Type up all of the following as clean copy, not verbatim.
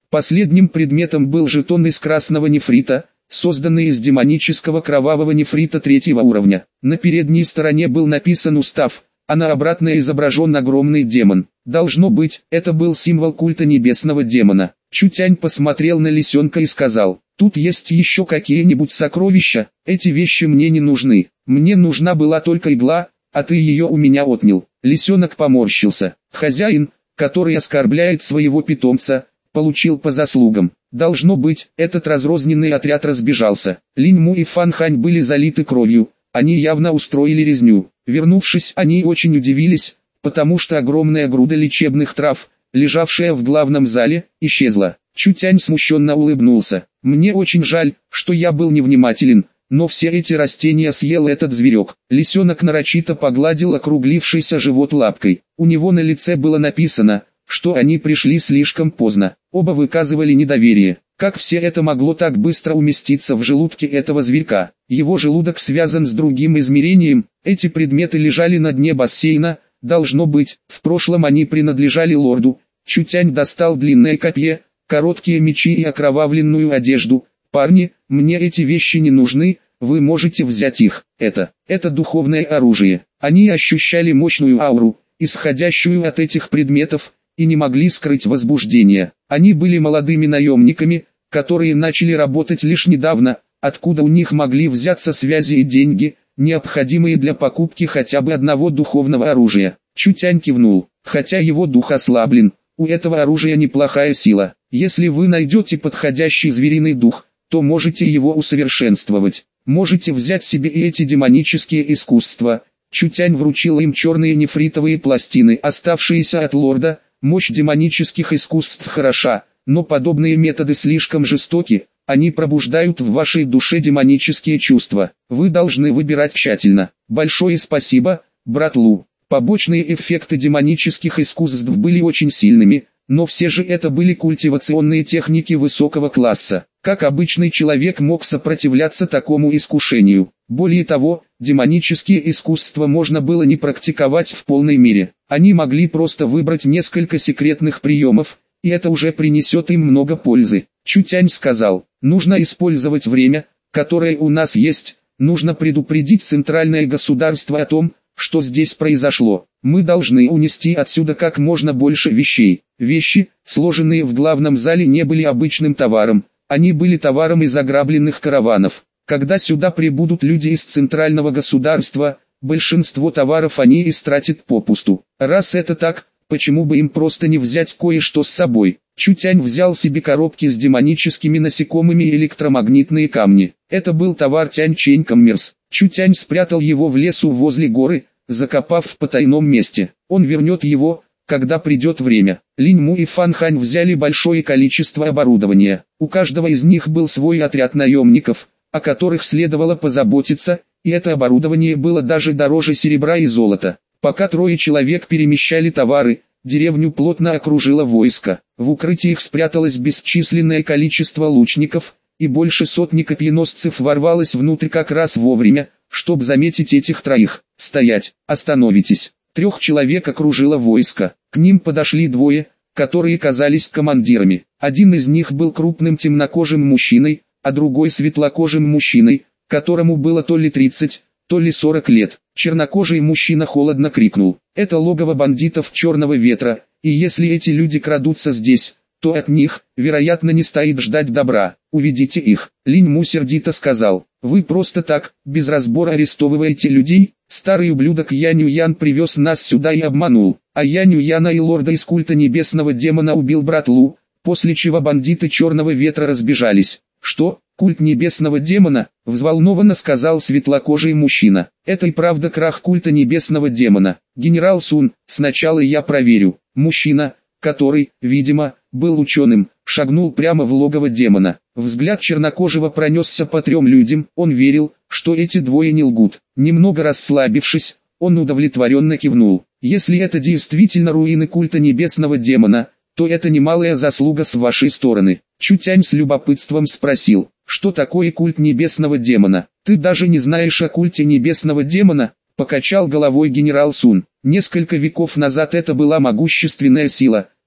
Последним предметом был жетон из красного нефрита, созданный из демонического кровавого нефрита 3-го уровня. На передней стороне был написан устав, а на обратной изображен огромный демон. Должно быть, это был символ культа небесного демона. Чутянь посмотрел на лисенка и сказал: «Тут есть еще какие-нибудь сокровища, эти вещи мне не нужны. Мне нужна была только игла, а ты ее у меня отнял». Лисенок поморщился. Хозяин, который оскорбляет своего питомца, получил по заслугам. Должно быть, этот разрозненный отряд разбежался. Линь Му и Фан Хань были залиты кровью, они явно устроили резню. Вернувшись, они очень удивились, потому что огромная груда лечебных трав, лежавшая в главном зале, исчезла. Чутянь смущенно улыбнулся. «Мне очень жаль, что я был невнимателен, но все эти растения съел этот зверек». Лисенок нарочито погладил округлившийся живот лапкой. У него на лице было написано, что они пришли слишком поздно. Оба выказывали недоверие. Как все это могло так быстро уместиться в желудке этого зверька? Его желудок связан с другим измерением, эти предметы лежали на дне бассейна, должно быть, в прошлом они принадлежали лорду. Чутянь достал длинное копье, короткие мечи и окровавленную одежду. «Парни, мне эти вещи не нужны, вы можете взять их. Это духовное оружие». Они ощущали мощную ауру, исходящую от этих предметов, и не могли скрыть возбуждение. Они были молодыми наемниками, которые начали работать лишь недавно, откуда у них могли взяться связи и деньги, необходимые для покупки хотя бы одного духовного оружия. Чутянь кивнул. Хотя его дух ослаблен, у этого оружия неплохая сила. Если вы найдете подходящий звериный дух, то можете его усовершенствовать. Можете взять себе и эти демонические искусства. Чутянь вручил им черные нефритовые пластины, оставшиеся от лорда. Мощь демонических искусств хороша, но подобные методы слишком жестоки, они пробуждают в вашей душе демонические чувства. Вы должны выбирать тщательно. Большое спасибо, брат Лу. Побочные эффекты демонических искусств были очень сильными, но все же это были культивационные техники высокого класса. Как обычный человек мог сопротивляться такому искушению? Более того, демонические искусства можно было не практиковать в полной мере. Они могли просто выбрать несколько секретных приемов, и это уже принесет им много пользы. Чутянь сказал: «Нужно использовать время, которое у нас есть, нужно предупредить центральное государство о том, что здесь произошло. Мы должны унести отсюда как можно больше вещей». Вещи, сложенные в главном зале, не были обычным товаром, они были товаром из ограбленных караванов. Когда сюда прибудут люди из центрального государства, большинство товаров они истратят попусту. Раз это так, почему бы им просто не взять кое-что с собой? Чутянь взял себе коробки с демоническими насекомыми и электромагнитные камни. Это был товар Тянь-Чень Коммерс. Чутянь спрятал его в лесу возле горы, закопав в потайном месте. Он вернет его, когда придет время. Линь Му и Фан Хань взяли большое количество оборудования. У каждого из них был свой отряд наемников, о которых следовало позаботиться, и это оборудование было даже дороже серебра и золота. Пока трое человек перемещали товары, деревню плотно окружило войско. В укрытиях спряталось бесчисленное количество лучников, и больше сотни копьеносцев ворвалось внутрь как раз вовремя, чтобы заметить этих троих. «Стоять! Остановитесь!» 3 человек окружило войско. К ним подошли двое, которые казались командирами. Один из них был крупным темнокожим мужчиной, а другой светлокожим мужчиной, которому было то ли 30, то ли 40 лет. Чернокожий мужчина холодно крикнул: «Это логово бандитов Черного Ветра, и если эти люди крадутся здесь, то от них, вероятно, не стоит ждать добра. Уведите их». Линь Му сердито сказал: «Вы просто так, без разбора арестовываете людей? Старый ублюдок Янь Юян привез нас сюда и обманул, а Янь Юяна и лорда из культа небесного демона убил брат Лу, после чего бандиты Черного Ветра разбежались». «Что, культ небесного демона?» — взволнованно сказал светлокожий мужчина. «Это и правда крах культа небесного демона. Генерал Сун, сначала я проверю». Мужчина, который, видимо, был ученым, шагнул прямо в логово демона. Взгляд чернокожего пронесся по 3 людям, он верил, что эти двое не лгут. Немного расслабившись, он удовлетворенно кивнул. «Если это действительно руины культа небесного демона, то это немалая заслуга с вашей стороны». Чутянь с любопытством спросил: «Что такое культ небесного демона? Ты даже не знаешь о культе небесного демона?» Покачал головой генерал Сун. «Несколько веков назад это была могущественная сила,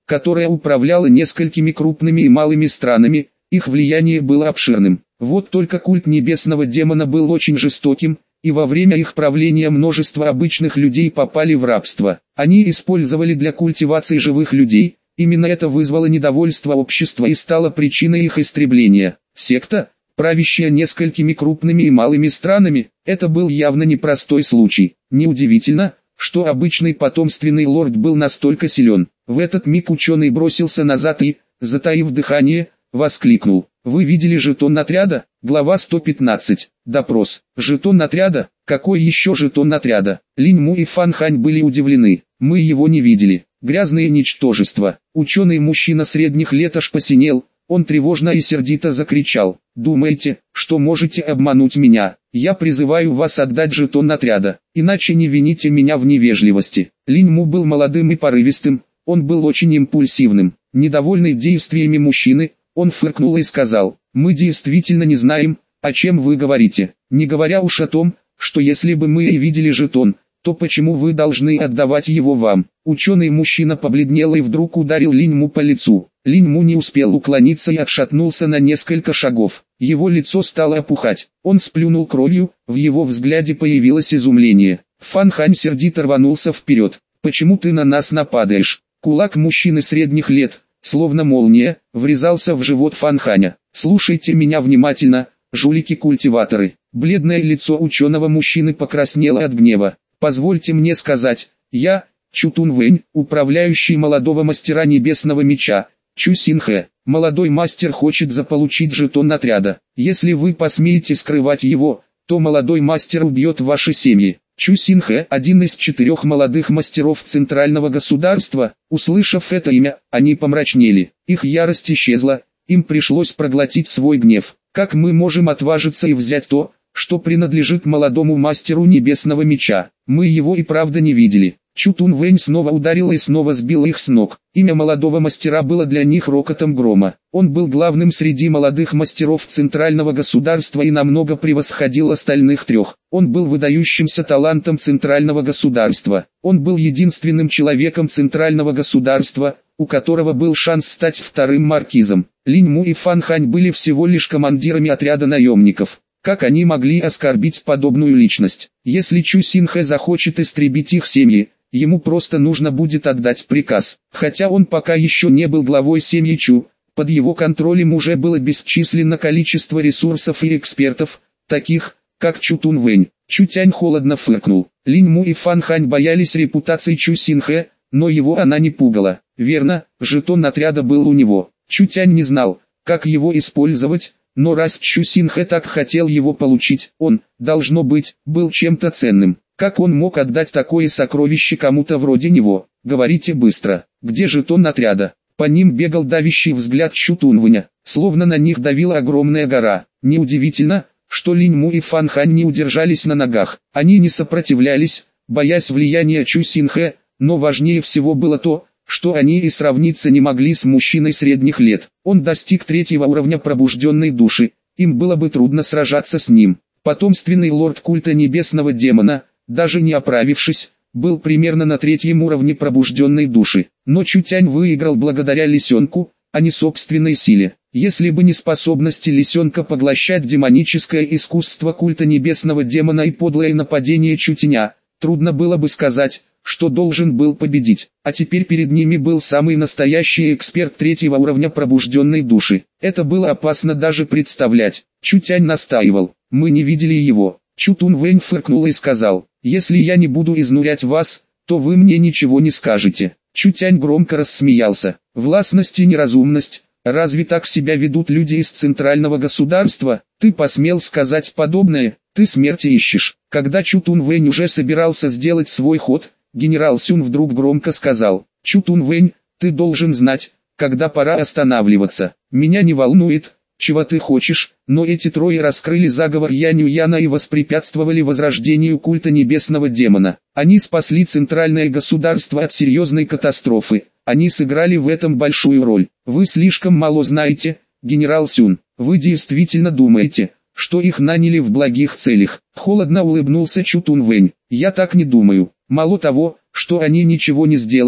которая управляла несколькими крупными и малыми странами, их влияние было обширным. Вот только культ небесного демона был очень жестоким, и во время их правления множество обычных людей попали в рабство. Они использовали для культивации живых людей, именно это вызвало недовольство общества и стало причиной их истребления. Секта, правящая несколькими крупными и малыми странами, это был явно непростой случай. Неудивительно, что обычный потомственный лорд был настолько силен. В этот миг ученый бросился назад и, затаив дыхание, воскликнул: «Вы видели жетон отряда?» Глава 115. Допрос. Жетон отряда? Какой еще жетон отряда? Линь Му и Фан Хань были удивлены. Мы его не видели. Грязные ничтожества. Ученый-мужчина средних лет аж посинел. Он тревожно и сердито закричал: «Думаете, что можете обмануть меня? Я призываю вас отдать жетон отряда, иначе не вините меня в невежливости». Линь Му был молодым и порывистым, он был очень импульсивным. Недовольный действиями мужчины, он фыркнул и сказал: «Мы действительно не знаем, о чем вы говорите, не говоря уж о том, что если бы мы и видели жетон, то почему вы должны отдавать его вам?» Ученый-мужчина побледнел и вдруг ударил Линь Му по лицу. Линь Му не успел уклониться и отшатнулся на несколько шагов. Его лицо стало опухать. Он сплюнул кровью, в его взгляде появилось изумление. Фан Хань сердито рванулся вперед. «Почему ты на нас нападаешь?» Кулак мужчины средних лет, словно молния, врезался в живот Фан Ханя. «Слушайте меня внимательно, жулики-культиваторы». Бледное лицо ученого-мужчины покраснело от гнева. «Позвольте мне сказать, я, Чу Тун Вэнь, управляющий молодого мастера небесного меча, Чу Син Хэ. Молодой мастер хочет заполучить жетон отряда. Если вы посмеете скрывать его, то молодой мастер убьет ваши семьи». Чу Син Хэ, один из 4 молодых мастеров центрального государства. Услышав это имя, они помрачнели. Их ярость исчезла, им пришлось проглотить свой гнев. «Как мы можем отважиться и взять то, что принадлежит молодому мастеру небесного меча? Мы его и правда не видели». Чу Тун Вэнь снова ударил и снова сбил их с ног. Имя молодого мастера было для них рокотом грома. Он был главным среди молодых мастеров центрального государства и намного превосходил остальных 3. Он был выдающимся талантом центрального государства. Он был единственным человеком центрального государства, у которого был шанс стать 2-м маркизом. Линь Му и Фан Хань были всего лишь командирами отряда наемников. Как они могли оскорбить подобную личность? Если Чу Син Хэ захочет истребить их семьи, ему просто нужно будет отдать приказ. Хотя он пока еще не был главой семьи Чу, под его контролем уже было бесчисленное количество ресурсов и экспертов, таких, как Чу Тун Вэнь. Чу Тянь холодно фыркнул. Линь Му и Фан Хань боялись репутации Чу Син Хэ, но его она не пугала. Верно, жетон отряда был у него. Чу Тянь не знал, как его использовать, но раз Чу Син Хэ так хотел его получить, он, должно быть, был чем-то ценным. Как он мог отдать такое сокровище кому-то вроде него? Говорите быстро, где жетон отряда? По ним бегал давящий взгляд Чу Тун Вэня, словно на них давила огромная гора. Неудивительно, что Линь Му и Фан Хань не удержались на ногах. Они не сопротивлялись, боясь влияния Чу Син Хэ, но важнее всего было то, что они и сравниться не могли с мужчиной средних лет. Он достиг 3-го уровня пробужденной души, им было бы трудно сражаться с ним. Потомственный лорд культа небесного демона, даже не оправившись, был примерно на 3-м уровне пробужденной души. Но Чу Тянь выиграл благодаря лисенку, а не собственной силе. Если бы не способности лисенка поглощать демоническое искусство культа небесного демона и подлое нападение Чу Тяня, трудно было бы сказать, что должен был победить. А теперь перед ними был самый настоящий эксперт 3-го уровня пробужденной души. Это было опасно даже представлять. Чу Тянь настаивал: «Мы не видели его». Чу Тун Вэнь фыркнул и сказал: «Если я не буду изнурять вас, то вы мне ничего не скажете». Чу Тянь громко рассмеялся. «Властность и неразумность, разве так себя ведут люди из центрального государства? Ты посмел сказать подобное? Ты смерти ищешь». Когда Чу Тун Вэнь уже собирался сделать свой ход, генерал Сюн вдруг громко сказал: «Чу Тун Вэнь, ты должен знать, когда пора останавливаться. Меня не волнует, чего ты хочешь, но эти 3 раскрыли заговор Янь Юяна и воспрепятствовали возрождению культа небесного демона. Они спасли центральное государство от серьезной катастрофы. Они сыграли в этом большую роль. Вы слишком мало знаете, генерал Сюн. Вы действительно думаете, что их наняли в благих целях?» Холодно улыбнулся Чу Тун Вэнь. «Я так не думаю. Мало того, что они ничего не сделали,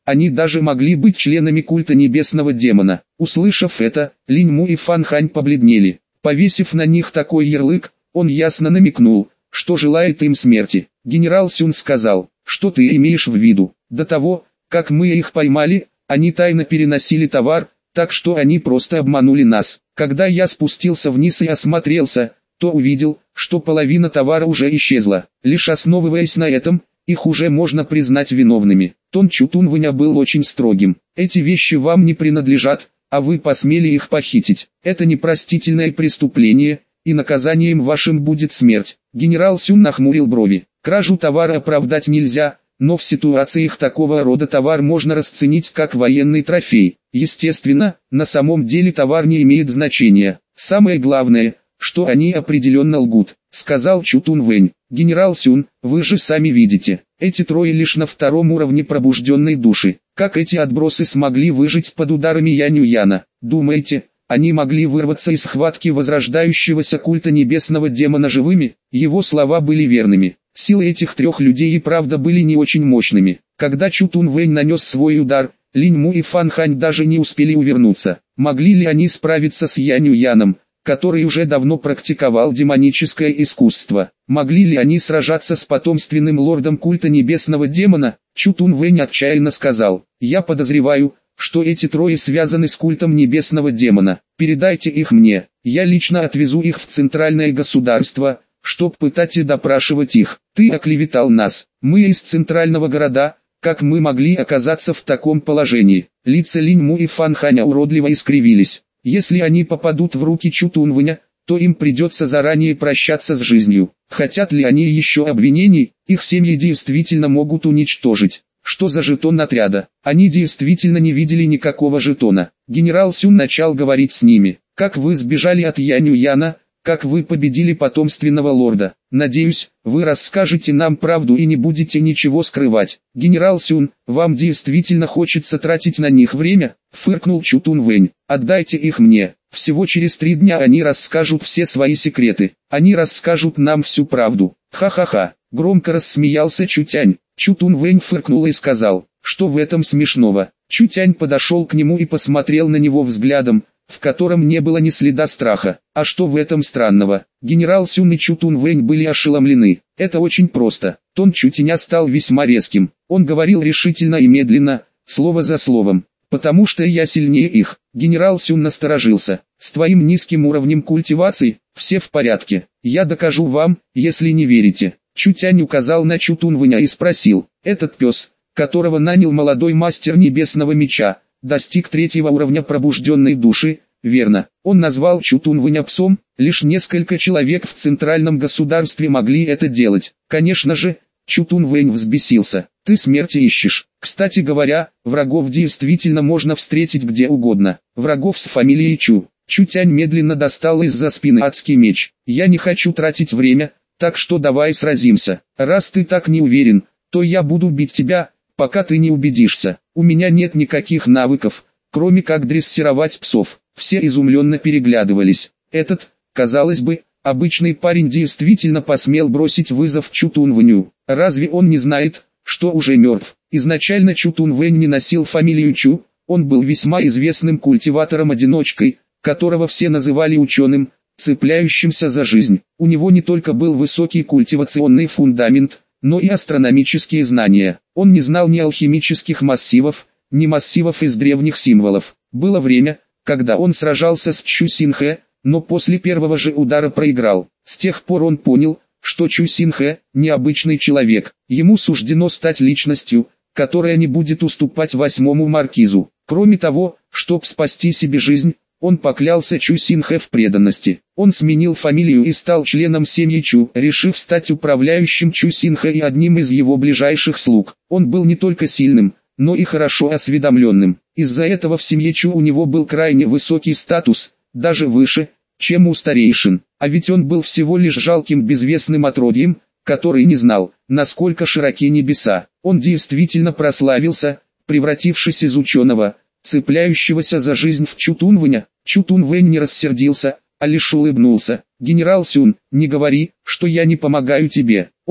они даже могли быть членами культа небесного демона. Услышав это, Линь Му и Фан Хань побледнели. Повесив на них такой ярлык, он ясно намекнул, что желает им смерти. Генерал Сюн сказал, что ты имеешь в виду? До того, как мы их поймали, они тайно переносили товар, так что они просто обманули нас. Когда я спустился вниз и осмотрелся, то увидел, что половина товара уже исчезла. Лишь основываясь на этом, их уже можно признать виновными. Тон Чутунвэня был очень строгим. Эти вещи вам не принадлежат, а вы посмели их похитить. Это непростительное преступление, и наказанием вашим будет смерть. Генерал Сюн нахмурил брови. Кражу товара оправдать нельзя, но в ситуациях такого рода товар можно расценить как военный трофей. Естественно, на самом деле товар не имеет значения. Самое главное, что они определенно лгут, сказал Чутунвэнь. Генерал Сюн, вы же сами видите, эти трое лишь на втором уровне пробужденной души. Как эти отбросы смогли выжить под ударами Янь-Юяна? Думаете, они могли вырваться из схватки возрождающегося культа небесного демона живыми? Его слова были верными. Силы этих трех людей и правда были не очень мощными. Когда Чутунвэнь нанес свой удар, Линь Му и Фан Хань даже не успели увернуться. Могли ли они справиться с Янь-Юяном, который уже давно практиковал демоническое искусство? Могли ли они сражаться с потомственным лордом культа небесного демона? Чутунвэнь отчаянно сказал, я подозреваю, что эти трое связаны с культом небесного демона. Передайте их мне, я лично отвезу их в центральное государство, чтоб пытать и допрашивать их. Ты оклеветал нас, мы из центрального города, как мы могли оказаться в таком положении? Лица Линь Му и Фан Ханя уродливо искривились. Если они попадут в руки Чутунвэня, то им придется заранее прощаться с жизнью. Хотят ли они еще обвинений? Их семьи действительно могут уничтожить. Что за жетон отряда? Они действительно не видели никакого жетона. Генерал Сюн начал говорить с ними. Как вы сбежали от Янь-Юяна? Как вы победили потомственного лорда? Надеюсь, вы расскажете нам правду и не будете ничего скрывать. Генерал Сюн, вам действительно хочется тратить на них время? Фыркнул Чутунвэнь. Отдайте их мне. Всего через 3 дня они расскажут все свои секреты. Они расскажут нам всю правду. Ха-ха-ха. Громко рассмеялся Чутянь. Чутунвэнь фыркнул и сказал, что в этом смешного. Чутянь подошел к нему и посмотрел на него взглядом, в котором не было ни следа страха. А что в этом странного? Генерал Сюн и Чутунвэнь были ошеломлены. Это очень просто. Тон Чутяня стал весьма резким. Он говорил решительно и медленно, слово за словом. Потому что я сильнее их. Генерал Сюн насторожился. С твоим низким уровнем культивации, все в порядке. Я докажу вам, если не верите. Чутянь указал на Чутунвэня и спросил. Этот пес, которого нанял молодой мастер небесного меча, достиг 3-го уровня пробужденной души, верно? Он назвал Чутунвэня псом, лишь несколько человек в центральном государстве могли это делать. Конечно же, Чутунвэнь взбесился. Ты смерти ищешь. Кстати говоря, врагов действительно можно встретить где угодно. Врагов с фамилией Чу. Чутянь медленно достал из-за спины адский меч. Я не хочу тратить время, так что давай сразимся. Раз ты так не уверен, то я буду бить тебя, пока ты не убедишься. У меня нет никаких навыков, кроме как дрессировать псов. Все изумленно переглядывались. Этот, казалось бы, обычный парень действительно посмел бросить вызов Чутунвэню. Разве он не знает, что уже мертв? Изначально Чутунвэнь не носил фамилию Чу, он был весьма известным культиватором-одиночкой, которого все называли ученым, цепляющимся за жизнь. У него не только был высокий культивационный фундамент, но и астрономические знания. Он не знал ни алхимических массивов, ни массивов из древних символов. Было время, когда он сражался с Чу Синхэ, но после первого же удара проиграл. С тех пор он понял, что Чу Синхэ – необычный человек. Ему суждено стать личностью, которая не будет уступать 8-му маркизу. Кроме того, чтобы спасти себе жизнь, он поклялся Чу Синхэ в преданности. Он сменил фамилию и стал членом семьи Чу, решив стать управляющим Чу Синхэ и одним из его ближайших слуг. Он был не только сильным, но и хорошо осведомленным. Из-за этого в семье Чу у него был крайне высокий статус, даже выше, чем у старейшин. А ведь он был всего лишь жалким безвестным отродьем, который не знал, насколько широки небеса. Он действительно прославился, превратившись из ученого, цепляющегося за жизнь в Чутунвэня. Чутунвэнь не рассердился, а лишь улыбнулся. «Генерал Сюн, не говори, что я не помогаю тебе». Он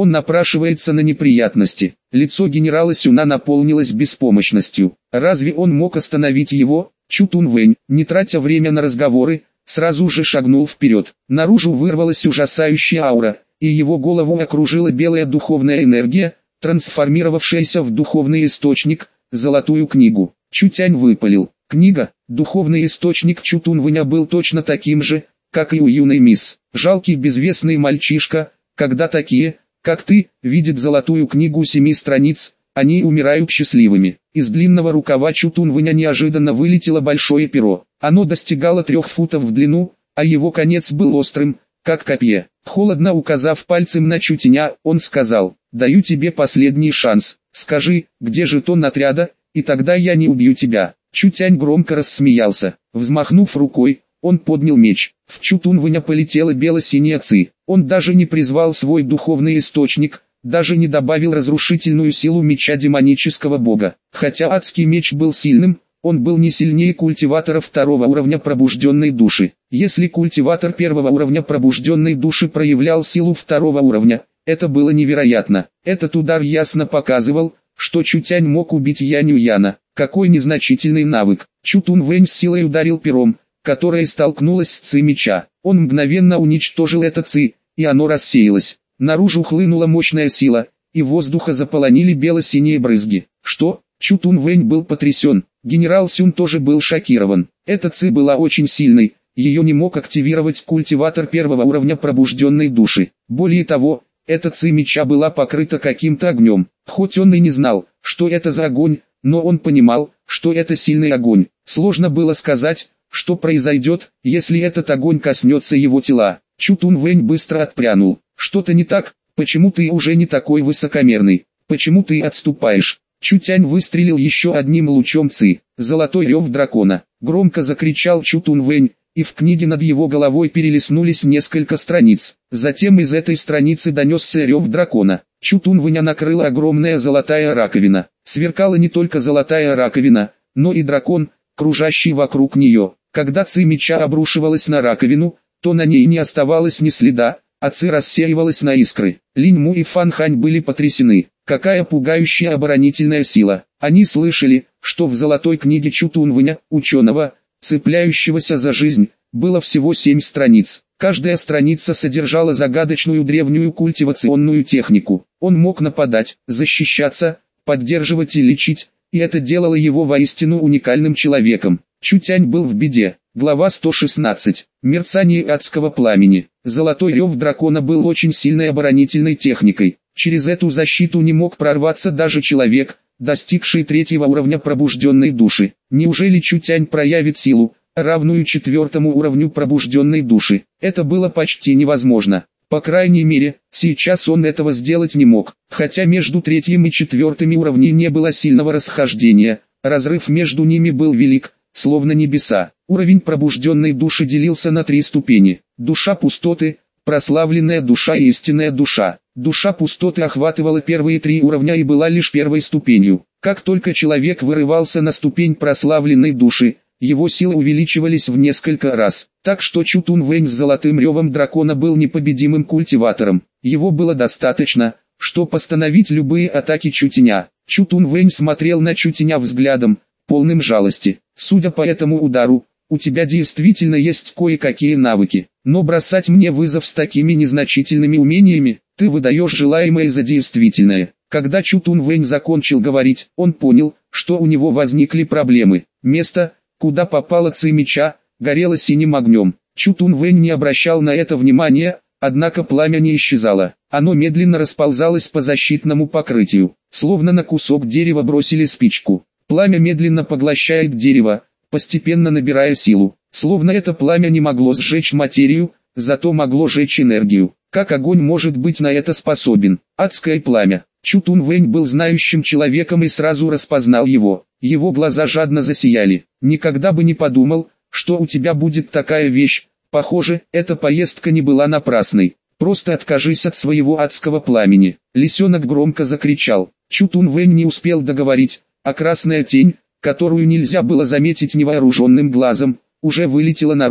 Он напрашивается на неприятности. Лицо генерала Сюна наполнилось беспомощностью. Разве он мог остановить его? Чу Тун-Вэнь, не тратя время на разговоры, сразу же шагнул вперед. Наружу вырвалась ужасающая аура, и его голову окружила белая духовная энергия, трансформировавшаяся в духовный источник, золотую книгу. Чутянь выпалил. Книга, духовный источник Чу Тун-Вэня был точно таким же, как и у юной мисс. Жалкий безвестный мальчишка, когда такие, как ты, видят золотую книгу 7 страниц, они умирают счастливыми. Из длинного рукава Чу Тун-Вэня неожиданно вылетело большое перо. Оно достигало 3 футов в длину, а его конец был острым, как копье. Холодно указав пальцем на Чутяня, он сказал: «Даю тебе последний шанс. Скажи, где жетон отряда, и тогда я не убью тебя». Чутянь громко рассмеялся. Взмахнув рукой, он поднял меч. В Чу Тун-Вэня полетела бело-синяя ци. Он даже не призвал свой духовный источник, даже не добавил разрушительную силу меча демонического бога. Хотя адский меч был сильным, он был не сильнее культиватора 2-го уровня пробужденной души. Если культиватор 1-го уровня пробужденной души проявлял силу 2-го уровня, это было невероятно. Этот удар ясно показывал, что Чутянь мог убить Янь Юяна. Какой незначительный навык. Чу Тун-Вэнь с силой ударил пером, которое столкнулось с ци меча. Он мгновенно уничтожил это ци, и оно рассеялось. Наружу хлынула мощная сила, и воздуха заполонили бело-синие брызги. Что? Чу Тун-Вэнь был потрясен. Генерал Сюн тоже был шокирован. Эта ци была очень сильной, ее не мог активировать культиватор 1-го уровня пробужденной души. Более того, эта ци меча была покрыта каким-то огнем. Хоть он и не знал, что это за огонь, но он понимал, что это сильный огонь. Сложно было сказать, что произойдет, если этот огонь коснется его тела. Чу Тун-Вэнь быстро отпрянул. Что-то не так? Почему ты уже не такой высокомерный? Почему ты отступаешь? Чутянь выстрелил еще одним лучом ци. Золотой рев дракона. Громко закричал Чу Тун-Вэнь, и в книге над его головой перелистнулись несколько страниц. Затем из этой страницы донесся рев дракона. Чу Тун-Вэня накрыла огромная золотая раковина. Сверкала не только золотая раковина, но и дракон, кружащий вокруг нее. Когда ци меча обрушивалась на раковину, то на ней не оставалось ни следа, а ци рассеивалась на искры. Линь Му и Фан Хань были потрясены. Какая пугающая оборонительная сила. Они слышали, что в золотой книге Чу Тун-Вэня, ученого, цепляющегося за жизнь, было всего 7 страниц. Каждая страница содержала загадочную древнюю культивационную технику. Он мог нападать, защищаться, поддерживать и лечить, и это делало его воистину уникальным человеком. Чутянь был в беде. Глава 116. Мерцание адского пламени. Золотой рев дракона был очень сильной оборонительной техникой. Через эту защиту не мог прорваться даже человек, достигший 3-го уровня пробужденной души. Неужели Чутянь проявит силу, равную 4-му уровню пробужденной души? Это было почти невозможно. По крайней мере, сейчас он этого сделать не мог. Хотя между 3-м и 4-м уровнем не было сильного расхождения, разрыв между ними был велик, словно небеса. Уровень пробужденной души делился на 3 ступени. Душа пустоты, прославленная душа и истинная душа. Душа пустоты охватывала первые 3 уровня и была лишь первой ступенью. Как только человек вырывался на ступень прославленной души, его силы увеличивались в несколько раз. Так что Чу Тун-Вэнь с золотым ревом дракона был непобедимым культиватором. Его было достаточно, чтобы остановить любые атаки Чутяня. Чу Тун-Вэнь смотрел на Чутяня взглядом, полным жалости. Судя по этому удару, у тебя действительно есть кое-какие навыки, но бросать мне вызов с такими незначительными умениями, ты выдаешь желаемое за действительное. Когда Чу Тун-Вэнь закончил говорить, он понял, что у него возникли проблемы. Место, куда попала ци меча, горело синим огнем. Чу Тун-Вэнь не обращал на это внимания, однако пламя не исчезало. Оно медленно расползалось по защитному покрытию, словно на кусок дерева бросили спичку. Пламя медленно поглощает дерево, постепенно набирая силу. Словно это пламя не могло сжечь материю, зато могло сжечь энергию. Как огонь может быть на это способен? Адское пламя. Чу Тун-Вэнь был знающим человеком и сразу распознал его. Его глаза жадно засияли. Никогда бы не подумал, что у тебя будет такая вещь. Похоже, эта поездка не была напрасной. Просто откажись от своего адского пламени. Лисенок громко закричал. Чу Тун-Вэнь не успел договорить, а красная тень, которую нельзя было заметить невооруженным глазом, уже вылетела наружу.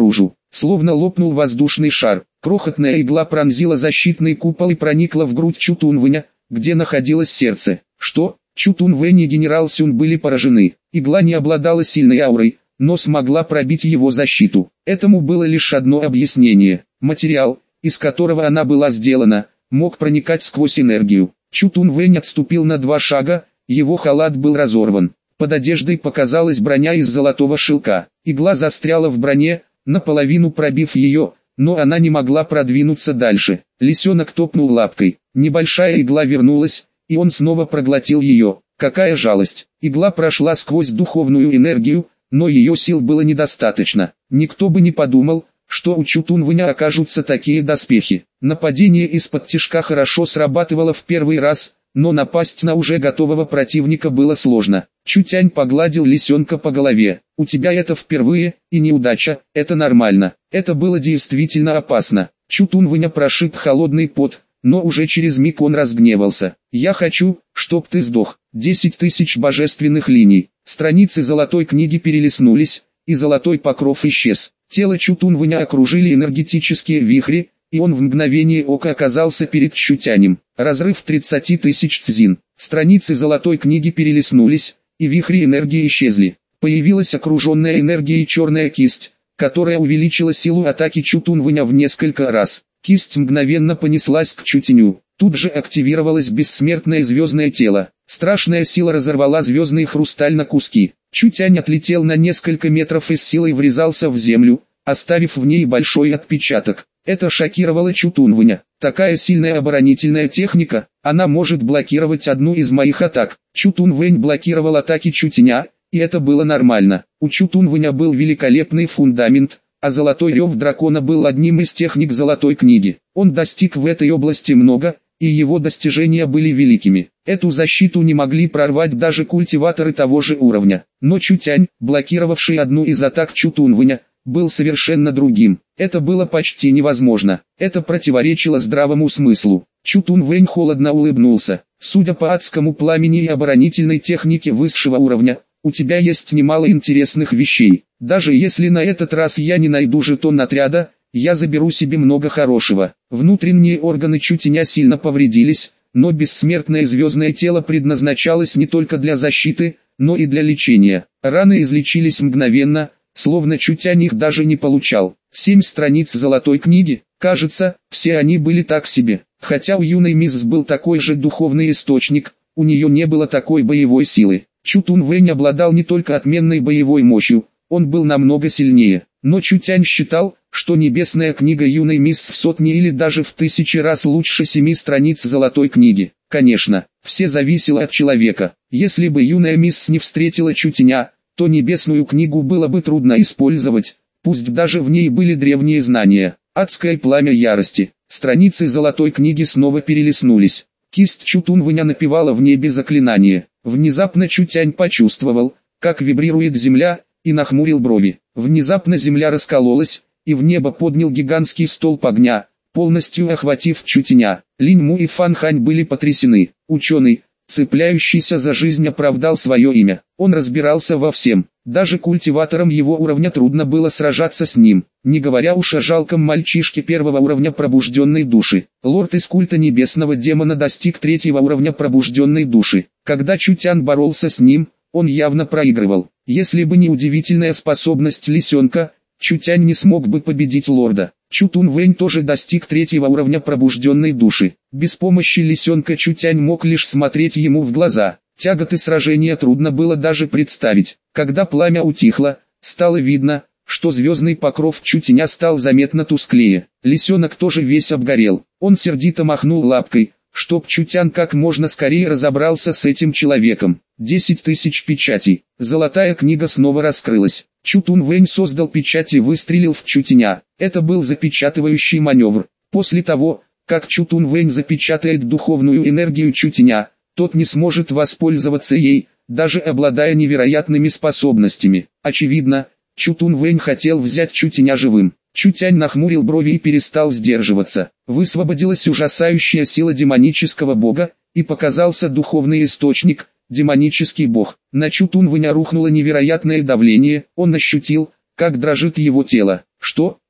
словно лопнул воздушный шар. Крохотная игла пронзила защитный купол и проникла в грудь Чутунвэня, где находилось сердце. Что? Чутунвэнь и генерал Сюн были поражены. Игла не обладала сильной аурой, но смогла пробить его защиту. Этому было лишь одно объяснение. Материал, из которого она была сделана, мог проникать сквозь энергию. Чутунвэнь отступил на 2 шага, его халат был разорван. Под одеждой показалась броня из золотого шелка. Игла застряла в броне, наполовину пробив ее, но она не могла продвинуться дальше. Лисенок топнул лапкой. Небольшая игла вернулась, и он снова проглотил ее. Какая жалость! Игла прошла сквозь духовную энергию, но ее сил было недостаточно. Никто бы не подумал, что у Чутунвэня окажутся такие доспехи. Нападение из-под тишка хорошо срабатывало в первый раз, но напасть на уже готового противника было сложно. Чутянь погладил лисенка по голове. «У тебя это впервые, и неудача, это нормально». Это было действительно опасно. Чутунвэня прошиб холодный пот, но уже через миг он разгневался. «Я хочу, чтоб ты сдох». 10 тысяч божественных линий. Страницы золотой книги перелистнулись, и золотой покров исчез. Тело Чутунвэня окружили энергетические вихри, и он в мгновение ока оказался перед Чутянем. Разрыв 30 тысяч цзин. Страницы золотой книги перелистнулись, и вихри энергии исчезли. Появилась окруженная энергией черная кисть, которая увеличила силу атаки Чутунвэня в несколько раз. Кисть мгновенно понеслась к Чутяню. Тут же активировалось бессмертное звездное тело. Страшная сила разорвала звездный хрусталь на куски. Чутянь отлетел на несколько метров и с силой врезался в землю, оставив в ней большой отпечаток. Это шокировало Чутунвэня. Такая сильная оборонительная техника, она может блокировать одну из моих атак. Чутунвэнь блокировал атаки Чутяня, и это было нормально. У Чутунвэня был великолепный фундамент, а золотой рев дракона был одним из техник золотой книги. Он достиг в этой области много, и его достижения были великими. Эту защиту не могли прорвать даже культиваторы того же уровня. Но Чутянь, блокировавший одну из атак Чутунвэня, был совершенно другим. Это было почти невозможно. Это противоречило здравому смыслу. Чутунвэнь холодно улыбнулся. Судя по адскому пламени и оборонительной технике высшего уровня, у тебя есть немало интересных вещей. Даже если на этот раз я не найду жетон отряда, я заберу себе много хорошего. Внутренние органы Чутяня сильно повредились, но бессмертное звездное тело предназначалось не только для защиты, но и для лечения. Раны излечились мгновенно, словно Чутянь их даже не получал. 7 страниц золотой книги, кажется, все они были так себе. Хотя у юной мисс был такой же духовный источник, у нее не было такой боевой силы. Чутунвэнь обладал не только отменной боевой мощью, он был намного сильнее. Но Чутянь считал, что небесная книга юной мисс в сотни или даже в 1000 раз лучше 7 страниц золотой книги. Конечно, все зависело от человека. Если бы юная мисс не встретила Чутяня, то небесную книгу было бы трудно использовать, пусть даже в ней были древние знания. Адское пламя ярости. Страницы золотой книги снова перелистнулись. Кисть Чутунвэня напевала в небе заклинание. Внезапно Чутянь почувствовал, как вибрирует земля, и нахмурил брови. Внезапно земля раскололась, и в небо поднял гигантский столб огня, полностью охватив Чутяня. Линь Му и Фан Хань были потрясены. Ученый, цепляющийся за жизнь, оправдал свое имя. Он разбирался во всем. Даже культиваторам его уровня трудно было сражаться с ним, не говоря уж о жалком мальчишке первого уровня пробужденной души. Лорд из культа небесного демона достиг 3-го уровня пробужденной души. Когда Чутян боролся с ним, он явно проигрывал. Если бы не удивительная способность лисенка, Чутянь не смог бы победить лорда. Чутунвэнь тоже достиг 3-го уровня пробужденной души. Без помощи лисенка Чутянь мог лишь смотреть ему в глаза. Тяготы сражения трудно было даже представить. Когда пламя утихло, стало видно, что звездный покров Чутяня стал заметно тусклее. Лисенок тоже весь обгорел. Он сердито махнул лапкой, чтоб Чутян как можно скорее разобрался с этим человеком. 10 тысяч печатей. Золотая книга снова раскрылась. Чутунвэнь создал печать и выстрелил в Чутяня. Это был запечатывающий маневр. После того, как Чутунвэнь запечатает духовную энергию Чутяня, тот не сможет воспользоваться ей, даже обладая невероятными способностями. Очевидно, Чутунвэнь хотел взять Чутяня живым. Чутянь нахмурил брови и перестал сдерживаться. Высвободилась ужасающая сила демонического бога, и показался духовный источник, демонический бог. На Чутунвэня рухнуло невероятное давление, он ощутил, как дрожит его тело. Что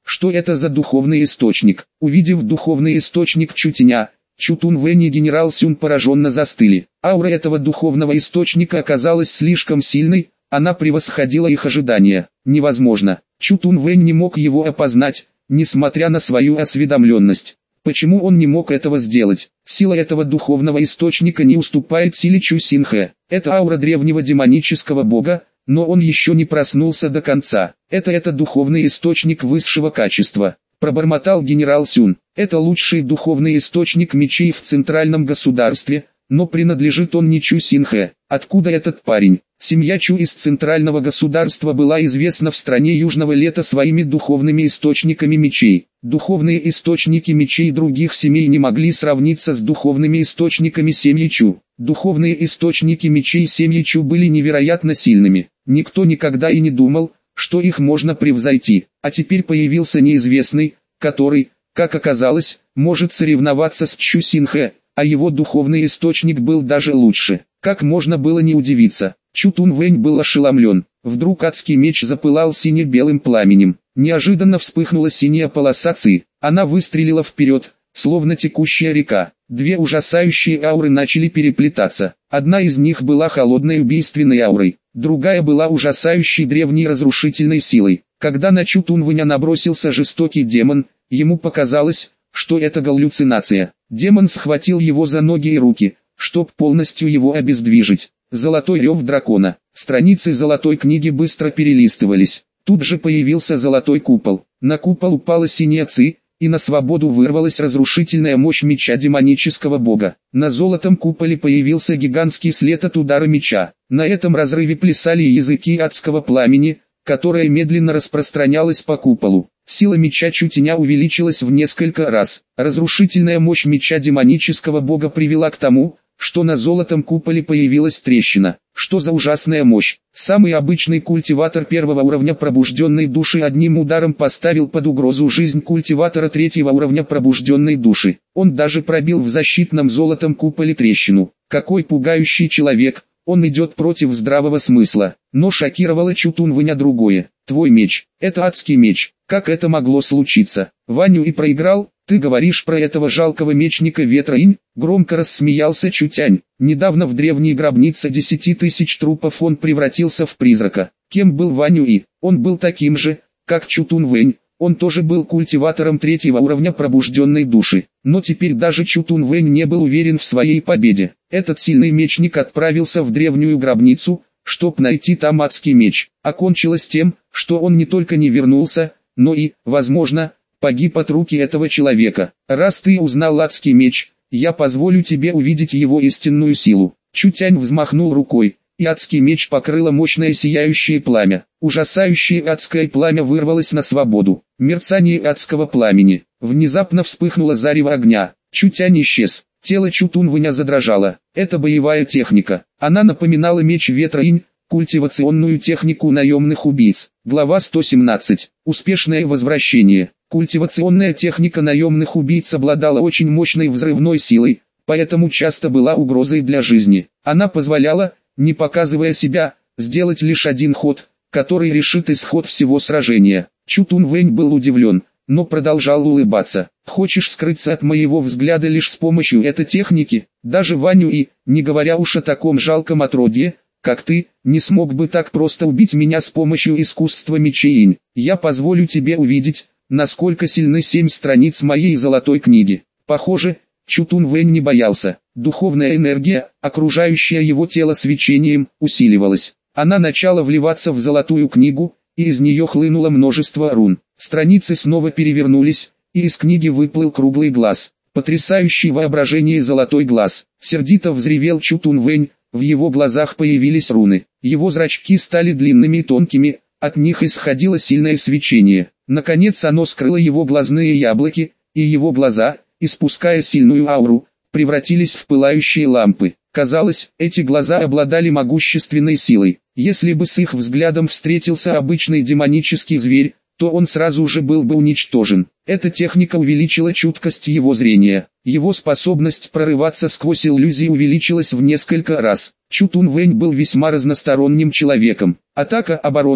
Что это за духовный источник? Увидев духовный источник Чутеня, Чутун Вэнь и генерал Сюн пораженно застыли. Аура этого духовного источника оказалась слишком сильной, она превосходила их ожидания. Невозможно. Чутун Вэнь не мог его опознать, несмотря на свою осведомленность. Почему он не мог этого сделать? Сила этого духовного источника не уступает силе Чу Синхэ. Это аура древнего демонического бога, но он еще не проснулся до конца. Это духовный источник высшего качества. Пробормотал генерал Сюн. Это лучший духовный источник мечей в центральном государстве, но принадлежит он не Чу Синхэ. Откуда этот парень? Семья Чу из центрального государства была известна в стране Южного Лета своими духовными источниками мечей. Духовные источники мечей других семей не могли сравниться с духовными источниками семьи Чу. Духовные источники мечей семьи Чу были невероятно сильными. Никто никогда и не думал, что их можно превзойти. А теперь появился неизвестный, который, как оказалось, может соревноваться с Чу Синхэ, а его духовный источник был даже лучше. Как можно было не удивиться? Чутун Вэнь был ошеломлен. Вдруг адский меч запылал сине-белым пламенем. Неожиданно вспыхнула синяя полоса Ци. Она выстрелила вперед, словно текущая река. Две ужасающие ауры начали переплетаться. Одна из них была холодной убийственной аурой, другая была ужасающей древней разрушительной силой. Когда на Чутун Вэня набросился жестокий демон, ему показалось, что это галлюцинация. Демон схватил его за ноги и руки, чтоб полностью его обездвижить. Золотой рев дракона. Страницы золотой книги быстро перелистывались. Тут же появился золотой купол. На купол упала синяя Ци, и на свободу вырвалась разрушительная мощь меча демонического бога. На золотом куполе появился гигантский след от удара меча. На этом разрыве плясали языки адского пламени, которое медленно распространялось по куполу. Сила меча Чутеня увеличилась в несколько раз. Разрушительная мощь меча демонического бога привела к тому, что на золотом куполе появилась трещина. Что за ужасная мощь? Самый обычный культиватор первого уровня пробужденной души одним ударом поставил под угрозу жизнь культиватора третьего уровня пробужденной души. Он даже пробил в защитном золотом куполе трещину. Какой пугающий человек! Он идет против здравого смысла. Но шокировало Чутун Вэня другое. Твой меч, это адский меч. Как это могло случиться? Ваню и проиграл? Ты говоришь про этого жалкого мечника ветра Инь? Громко рассмеялся Чутянь. Недавно в древней гробнице 10 тысяч трупов он превратился в призрака. Кем был Ваню И? Он был таким же, как Чутун Вэнь. Он тоже был культиватором третьего уровня пробужденной души. Но теперь даже Чутун Вэнь не был уверен в своей победе. Этот сильный мечник отправился в древнюю гробницу, чтоб найти там адский меч. Окончилось тем, что он не только не вернулся, но и, возможно, погиб от руки этого человека. Раз ты узнал адский меч, я позволю тебе увидеть его истинную силу. Чутянь взмахнул рукой, и адский меч покрыло мощное сияющее пламя. Ужасающее адское пламя вырвалось на свободу. Мерцание адского пламени. Внезапно вспыхнуло зарево огня. Чутянь исчез. Тело Чутун Вэня задрожало. Это боевая техника. Она напоминала меч ветра Инь, культивационную технику наемных убийц. Глава 117. Успешное возвращение. Культивационная техника наемных убийц обладала очень мощной взрывной силой, поэтому часто была угрозой для жизни. Она позволяла, не показывая себя, сделать лишь один ход, который решит исход всего сражения. Чутун Вэнь был удивлен, но продолжал улыбаться. Хочешь скрыться от моего взгляда лишь с помощью этой техники? Даже Ваню И, не говоря уж о таком жалком отродье, как ты, не смог бы так просто убить меня с помощью искусства мечей Инь. Я позволю тебе увидеть, насколько сильны 7 страниц моей золотой книги. Похоже, Чутун Вэнь не боялся. Духовная энергия, окружающая его тело свечением, усиливалась. Она начала вливаться в золотую книгу, и из нее хлынуло множество рун. Страницы снова перевернулись, и из книги выплыл круглый глаз. Потрясающий воображение золотой глаз. Сердито взревел Чутун Вэнь, в его глазах появились руны. Его зрачки стали длинными и тонкими, от них исходило сильное свечение. Наконец оно скрыло его глазные яблоки, и его глаза, испуская сильную ауру, превратились в пылающие лампы. Казалось, эти глаза обладали могущественной силой. Если бы с их взглядом встретился обычный демонический зверь, то он сразу же был бы уничтожен. Эта техника увеличила чуткость его зрения. Его способность прорываться сквозь иллюзии увеличилась в несколько раз. Чутун Вэнь был весьма разносторонним человеком. Атака, оборона,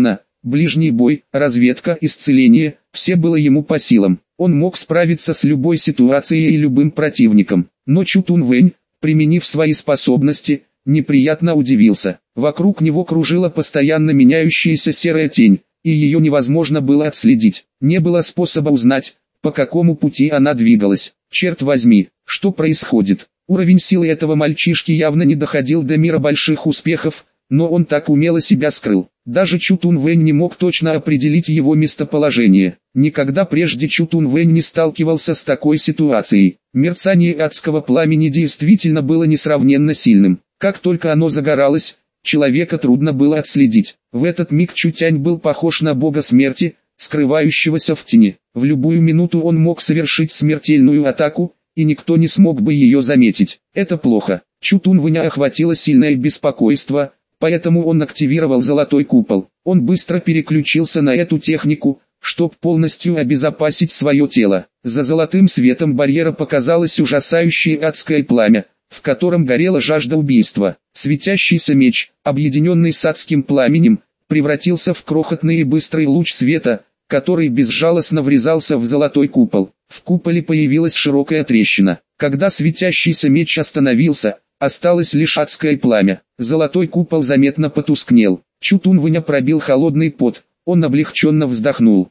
ближний бой, разведка, исцеление – все было ему по силам. Он мог справиться с любой ситуацией и любым противником. Но Чу Тун Вэнь, применив свои способности, неприятно удивился. Вокруг него кружила постоянно меняющаяся серая тень, и ее невозможно было отследить. Не было способа узнать, по какому пути она двигалась. Черт возьми, что происходит? Уровень силы этого мальчишки явно не доходил до мира больших успехов, но он так умело себя скрыл. Даже Чу Тун Вэнь не мог точно определить его местоположение. Никогда прежде Чу Тун Вэнь не сталкивался с такой ситуацией. Мерцание адского пламени действительно было несравненно сильным. Как только оно загоралось, человека трудно было отследить. В этот миг Чу Тянь был похож на бога смерти, скрывающегося в тени. В любую минуту он мог совершить смертельную атаку, и никто не смог бы ее заметить. Это плохо. Чу Тун Вэня охватило сильное беспокойство, поэтому он активировал золотой купол. Он быстро переключился на эту технику, чтобы полностью обезопасить свое тело. За золотым светом барьера показалось ужасающее адское пламя, в котором горела жажда убийства. Светящийся меч, объединенный с адским пламенем, превратился в крохотный и быстрый луч света, который безжалостно врезался в золотой купол. В куполе появилась широкая трещина. Когда светящийся меч остановился, осталось лишь адское пламя. Золотой купол заметно потускнел. Чу Тун Вэня пробил холодный пот. Он облегченно вздохнул.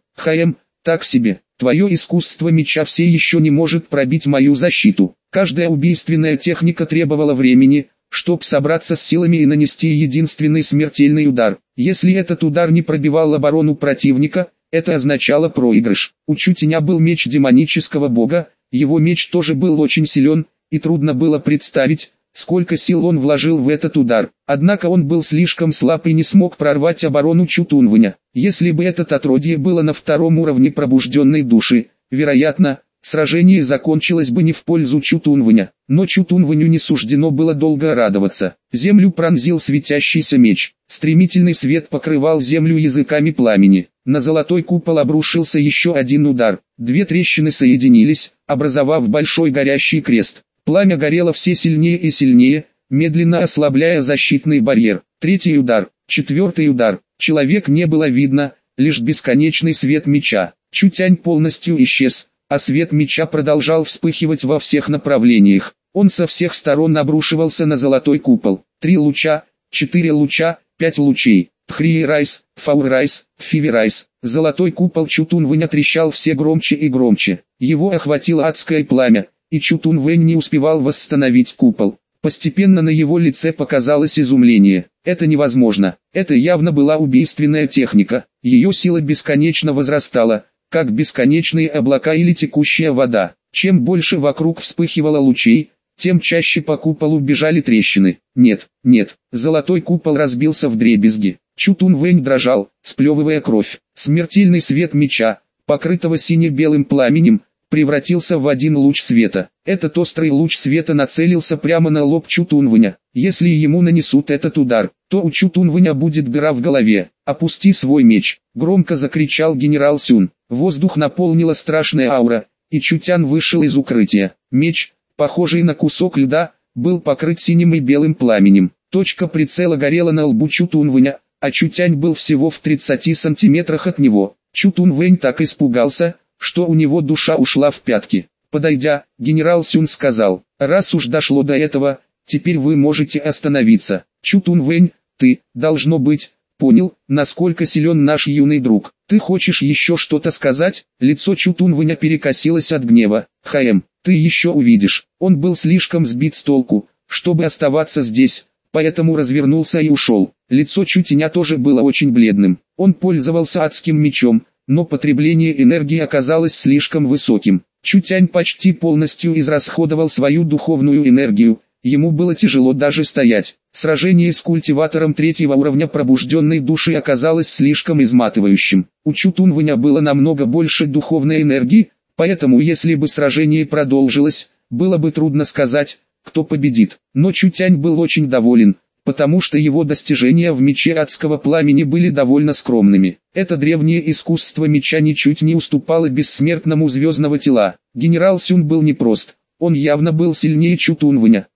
Так себе. Твое искусство меча все еще не может пробить мою защиту. Каждая убийственная техника требовала времени, чтобы собраться с силами и нанести единственный смертельный удар. Если этот удар не пробивал оборону противника, это означало проигрыш. У Чу Тяня был меч демонического бога, его меч тоже был очень силен, и трудно было представить, сколько сил он вложил в этот удар. Однако он был слишком слаб и не смог прорвать оборону Чу Тун Вэня. Если бы это отродье было на втором уровне пробужденной души, вероятно, сражение закончилось бы не в пользу Чу Тун Вэня. Но Чу Тун Вэню не суждено было долго радоваться. Землю пронзил светящийся меч. Стремительный свет покрывал землю языками пламени. На золотой купол обрушился еще один удар. Две трещины соединились, образовав большой горящий крест. Пламя горело все сильнее и сильнее, медленно ослабляя защитный барьер. Третий удар, четвертый удар. Человек не было видно, лишь бесконечный свет меча. Чу Тянь полностью исчез, а свет меча продолжал вспыхивать во всех направлениях. Он со всех сторон обрушивался на золотой купол. 3 луча, 4 луча, 5 лучей. Тхри Райс, Фаур Райс, Фиви Райс. Золотой купол Чу Тун Вэня трещал все громче и громче. Его охватило адское пламя, и Чу Тун Вэнь не успевал восстановить купол. Постепенно на его лице показалось изумление. Это невозможно. Это явно была убийственная техника. Ее сила бесконечно возрастала, как бесконечные облака или текущая вода. Чем больше вокруг вспыхивало лучей, тем чаще по куполу бежали трещины. Нет, нет, золотой купол разбился вдребезги. Чу Тун Вэнь дрожал, сплевывая кровь. Смертельный свет меча, покрытого сине-белым пламенем, превратился в один луч света. Этот острый луч света нацелился прямо на лоб Чу Тун Вэня. Если ему нанесут этот удар, то у Чу Тун Вэня будет дыра в голове. «Опусти свой меч!» — громко закричал генерал Сюн. Воздух наполнила страшная аура, и Чу Тянь вышел из укрытия. Меч, похожий на кусок льда, был покрыт синим и белым пламенем. Точка прицела горела на лбу Чу Тун Вэня, а Чу Тянь был всего в 30 сантиметрах от него. Чу Тун Вэнь так испугался, что у него душа ушла в пятки. Подойдя, генерал Сюн сказал: «Раз уж дошло до этого, теперь вы можете остановиться. Чу Тун Вэнь, ты, должно быть, понял, насколько силен наш юный друг. Ты хочешь еще что-то сказать?» Лицо Чу Тун Вэня перекосилось от гнева. Ты еще увидишь». Он был слишком сбит с толку, чтобы оставаться здесь, поэтому развернулся и ушел. Лицо Чу Тяня тоже было очень бледным. Он пользовался адским мечом, но потребление энергии оказалось слишком высоким. Чу Тянь почти полностью израсходовал свою духовную энергию, ему было тяжело даже стоять. Сражение с культиватором 3-го уровня пробужденной души оказалось слишком изматывающим. У Чу Тун Вэня было намного больше духовной энергии, поэтому если бы сражение продолжилось, было бы трудно сказать, кто победит. Но Чу Тянь был очень доволен, потому что его достижения в мече адского пламени были довольно скромными. Это древнее искусство меча ничуть не уступало бессмертному звездного тела. Генерал Сюн был непрост, он явно был сильнее Чу Тун Вэня.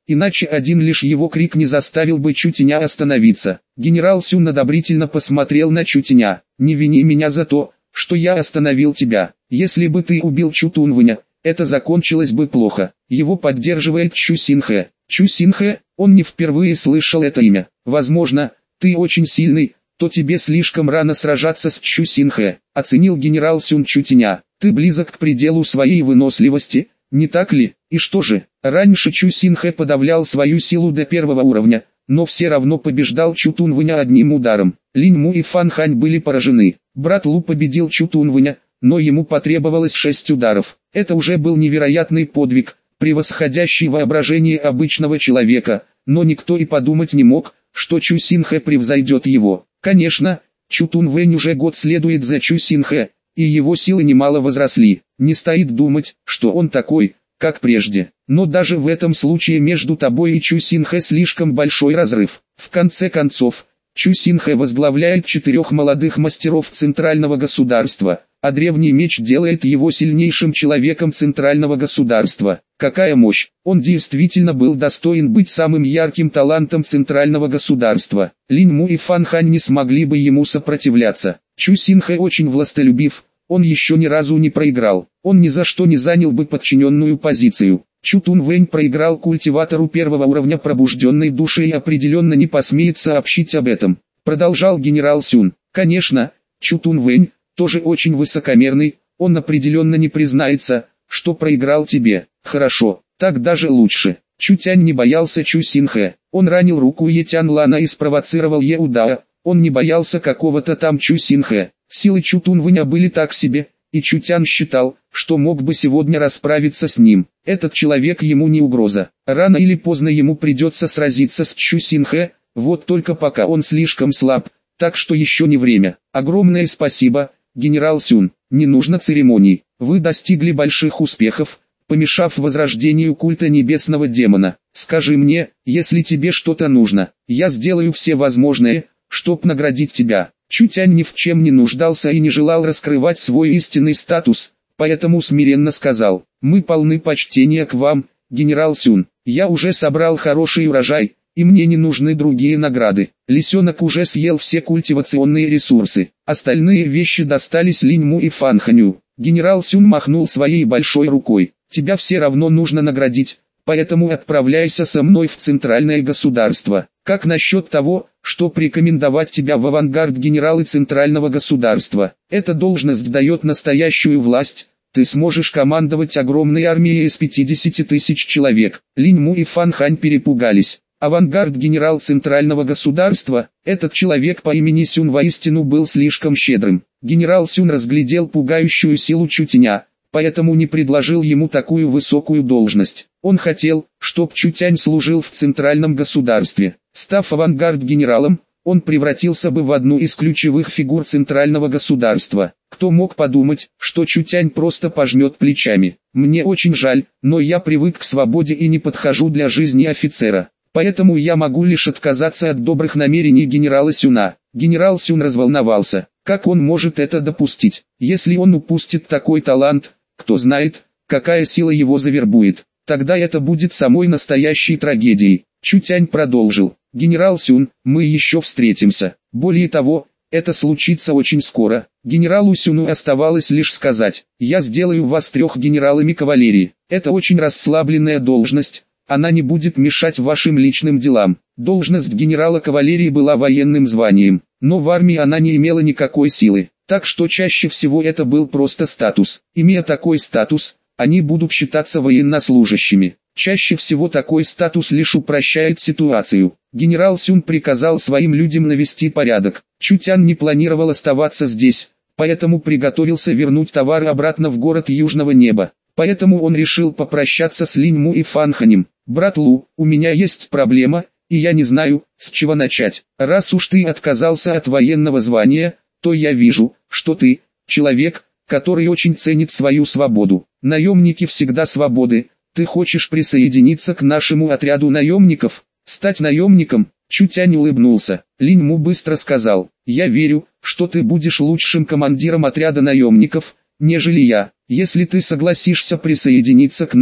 иначе один лишь его крик не заставил бы Чутеня остановиться. Генерал Сюн одобрительно посмотрел на Чутеня. «Не вини меня за то, что я остановил тебя. Если бы ты убил Чутунвэня, это закончилось бы плохо». Его поддерживает Чу Синхэ. Чу Синхэ, он не впервые слышал это имя. «Возможно, ты очень сильный, то тебе слишком рано сражаться с Чу Синхэ», оценил генерал Сюн Чутеня. «Ты близок к пределу своей выносливости, не так ли? И что же, раньше Чу Синхэ подавлял свою силу до первого уровня, но все равно побеждал Чутунвэня одним ударом. Линь Му и Фан Хань были поражены. Брат Лу победил Чутунвэня, но ему потребовалось 6 ударов. Это уже был невероятный подвиг, превосходящий воображение обычного человека, но никто и подумать не мог, что Чу Синхэ превзойдет его. Конечно, Чутунвэнь уже год следует за Чу Синхэ, и его силы немало возросли. Не стоит думать, что он такой, как прежде. Но даже в этом случае между тобой и Чу Синхэ слишком большой разрыв. В конце концов, Чу Синхэ возглавляет 4 молодых мастеров центрального государства, а древний меч делает его сильнейшим человеком центрального государства. Какая мощь! Он действительно был достоин быть самым ярким талантом центрального государства. Линь Му и Фан Хань не смогли бы ему сопротивляться. Чу Синхэ очень властолюбив, он еще ни разу не проиграл. Он ни за что не занял бы подчиненную позицию. Чутунвэнь проиграл культиватору первого уровня пробужденной души и определенно не посмеет сообщить об этом. Продолжал генерал Сюн. Конечно, Чутунвэнь тоже очень высокомерный, он определенно не признается, что проиграл тебе. Хорошо, так даже лучше. Чутянь не боялся Чу Синхэ. Он ранил руку Етян Лана и спровоцировал Еудаа. Он не боялся какого-то там Чу Синхэ. Силы Чутунвэня были так себе, и Чутян считал, что мог бы сегодня расправиться с ним. Этот человек ему не угроза. Рано или поздно ему придется сразиться с Чу Синхэ, вот только пока он слишком слаб, так что еще не время. Огромное спасибо, генерал Сюн. Не нужно церемоний. Вы достигли больших успехов, помешав возрождению культа небесного демона. Скажи мне, если тебе что-то нужно, я сделаю все возможное, чтоб наградить тебя. Чутянь ни в чем не нуждался и не желал раскрывать свой истинный статус, поэтому смиренно сказал: «Мы полны почтения к вам, генерал Сюн. Я уже собрал хороший урожай, и мне не нужны другие награды. Лисенок уже съел все культивационные ресурсы. Остальные вещи достались Линь Му и Фан Ханю». Генерал Сюн махнул своей большой рукой. «Тебя все равно нужно наградить, поэтому отправляйся со мной в центральное государство. Как насчет того, что порекомендовать тебя в авангард генералы центрального государства? Эта должность дает настоящую власть, ты сможешь командовать огромной армией из 50 тысяч человек». Линь Му и Фан Хань перепугались. Авангард генерал центрального государства, этот человек по имени Сюн воистину был слишком щедрым. Генерал Сюн разглядел пугающую силу Чутяня, поэтому не предложил ему такую высокую должность. Он хотел, чтоб Чутянь служил в центральном государстве. Став авангард-генералом, он превратился бы в одну из ключевых фигур центрального государства. Кто мог подумать, что Чутянь просто пожмет плечами. «Мне очень жаль, но я привык к свободе и не подхожу для жизни офицера. Поэтому я могу лишь отказаться от добрых намерений генерала Сюна». Генерал Сюн разволновался. Как он может это допустить? Если он упустит такой талант, кто знает, какая сила его завербует. Тогда это будет самой настоящей трагедией. Чутянь продолжил: «Генерал Сюн, мы еще встретимся. Более того, это случится очень скоро». Генералу Сюну оставалось лишь сказать: «Я сделаю вас 3 генералами кавалерии. Это очень расслабленная должность, она не будет мешать вашим личным делам». Должность генерала кавалерии была военным званием, но в армии она не имела никакой силы, так что чаще всего это был просто статус. Имея такой статус, они будут считаться военнослужащими. Чаще всего такой статус лишь упрощает ситуацию. Генерал Сюн приказал своим людям навести порядок. Чутян не планировал оставаться здесь, поэтому приготовился вернуть товары обратно в город Южного Неба. Поэтому он решил попрощаться с Линь Му и Фан Ханем. «Брат Лу, у меня есть проблема, и я не знаю, с чего начать. Раз уж ты отказался от военного звания, то я вижу, что ты человек, который очень ценит свою свободу. Наемники всегда свободы. Ты хочешь присоединиться к нашему отряду наемников? Стать наемником?» Чутянь улыбнулся. Линь Му быстро сказал: «Я верю, что ты будешь лучшим командиром отряда наемников, нежели я. Если ты согласишься присоединиться к нам,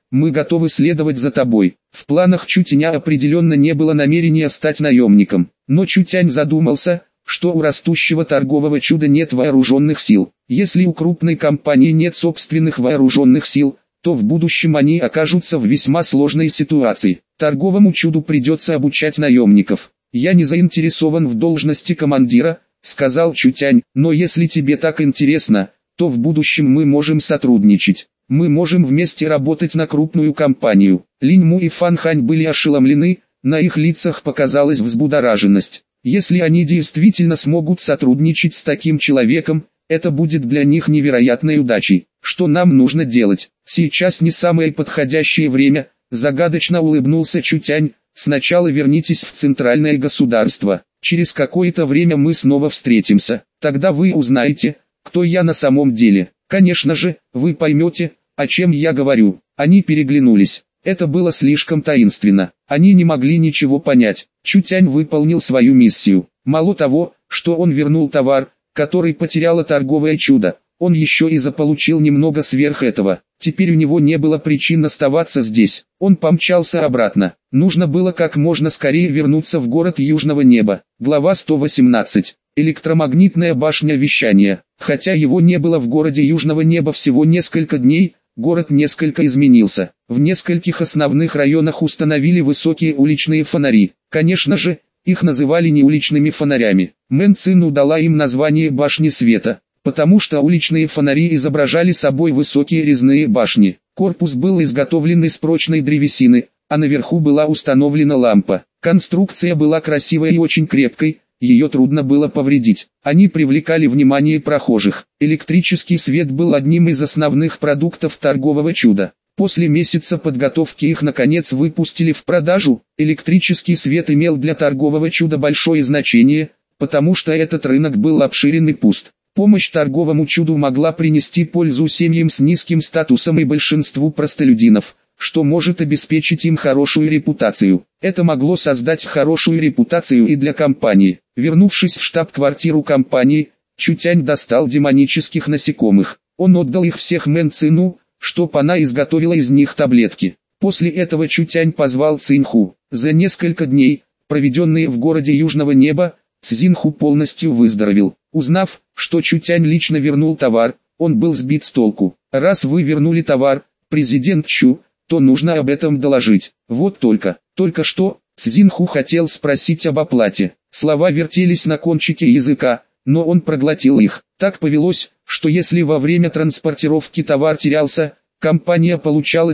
мы готовы следовать за тобой. В планах Чутяня определенно не было намерения стать наемником, но Чутянь задумался, что у растущего торгового чуда нет вооруженных сил. Если у крупной компании нет собственных вооруженных сил, то в будущем они окажутся в весьма сложной ситуации. Торговому чуду придется обучать наемников. «Я не заинтересован в должности командира», — сказал Чутянь, «но если тебе так интересно, то в будущем мы можем сотрудничать. Мы можем вместе работать на крупную компанию». Линь Му и Фан Хань были ошеломлены, на их лицах показалась взбудораженность. Если они действительно смогут сотрудничать с таким человеком, это будет для них невероятной удачей. «Что нам нужно делать? Сейчас не самое подходящее время», — загадочно улыбнулся Чутянь. «Сначала вернитесь в центральное государство. Через какое-то время мы снова встретимся. Тогда вы узнаете, кто я на самом деле. Конечно же, вы поймете, о чем я говорю». Они переглянулись. Это было слишком таинственно. Они не могли ничего понять. Чутянь выполнил свою миссию. Мало того, что он вернул товар, который потеряло торговое чудо, он еще и заполучил немного сверх этого. Теперь у него не было причин оставаться здесь. Он помчался обратно. Нужно было как можно скорее вернуться в город Южного Неба. Глава 118. Электромагнитная башня вещания. Хотя его не было в городе Южного Неба всего несколько дней, город несколько изменился. В нескольких основных районах установили высокие уличные фонари. Конечно же, их называли не уличными фонарями. Мэн Цину дала им название «Башни света», потому что уличные фонари изображали собой высокие резные башни. Корпус был изготовлен из прочной древесины, а наверху была установлена лампа. Конструкция была красивой и очень крепкой, ее трудно было повредить. Они привлекали внимание прохожих. Электрический свет был одним из основных продуктов торгового чуда. После месяца подготовки их наконец выпустили в продажу. Электрический свет имел для торгового чуда большое значение, потому что этот рынок был обширен и пуст. Помощь торговому чуду могла принести пользу семьям с низким статусом и большинству простолюдинов, что может обеспечить им хорошую репутацию. Это могло создать хорошую репутацию и для компании. Вернувшись в штаб-квартиру компании, Чутянь достал демонических насекомых. Он отдал их всех Мэн Цину, чтоб она изготовила из них таблетки. После этого Чутянь позвал Цинху. За несколько дней, проведенные в городе Южного Неба, Цзинху полностью выздоровел. Узнав, что Чутянь лично вернул товар, он был сбит с толку. «Раз вы вернули товар, президент Чу, то нужно об этом доложить. Вот только что, Цзинху хотел спросить об оплате. Слова вертелись на кончике языка, но он проглотил их. Так повелось, что если во время транспортировки товар терялся, компания получала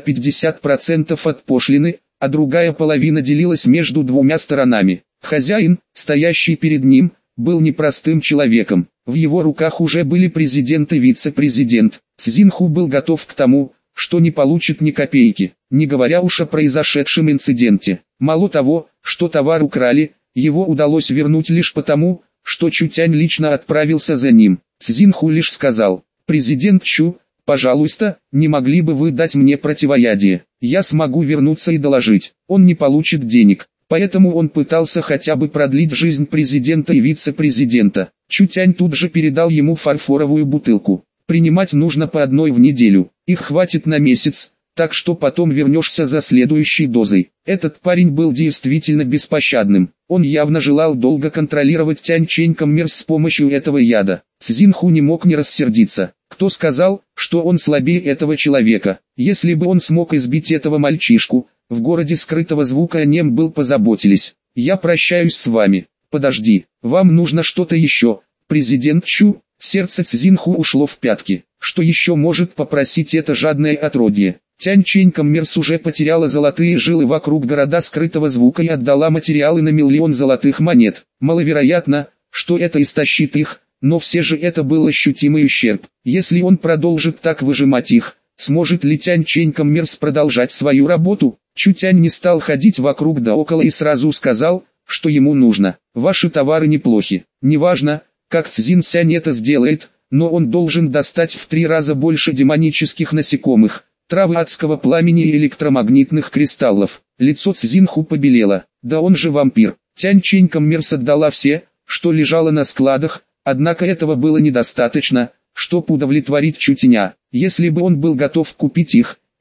50% от пошлины, а другая половина делилась между двумя сторонами. Хозяин, стоящий перед ним, был непростым человеком. В его руках уже были президент и вице-президент. Цзинху был готов к тому, что не получит ни копейки, не говоря уж о произошедшем инциденте. Мало того, что товар украли, его удалось вернуть лишь потому, что Чутянь лично отправился за ним. Цзинху лишь сказал: «Президент Чу, пожалуйста, не могли бы вы дать мне противоядие? Я смогу вернуться и доложить». Он не получит денег, поэтому он пытался хотя бы продлить жизнь президента и вице-президента. Чутянь тут же передал ему фарфоровую бутылку. «Принимать нужно по одной в неделю, их хватит на месяц, так что потом вернешься за следующей дозой». Этот парень был действительно беспощадным. Он явно желал долго контролировать Тянь Чэнь Коммерс с помощью этого яда. Цзинху не мог не рассердиться. Кто сказал, что он слабее этого человека? Если бы он смог избить этого мальчишку, в городе скрытого звука о нем был позаботились. «Я прощаюсь с вами. Подожди, вам нужно что-то еще, президент Чу». Сердце Цзинху ушло в пятки. Что еще может попросить это жадное отродье? Тянь Чэнь Коммерс уже потеряла золотые жилы вокруг города скрытого звука и отдала материалы на 1 миллион золотых монет. Маловероятно, что это истощит их, но все же это был ощутимый ущерб. Если он продолжит так выжимать их, сможет ли Тянь Чэнь Коммерс продолжать свою работу? Чутянь не стал ходить вокруг да около и сразу сказал, что ему нужно. «Ваши товары неплохи. Неважно, как Цзин Сянь это сделает, но он должен достать в 3 раза больше демонических насекомых, травы адского пламени и электромагнитных кристаллов». Лицо Цзинху побелело. «Да он же вампир». Тянь Чэнь Коммерс отдала все, что лежало на складах, однако этого было недостаточно, чтобы удовлетворить Чутяня. Если бы он был готов купить их,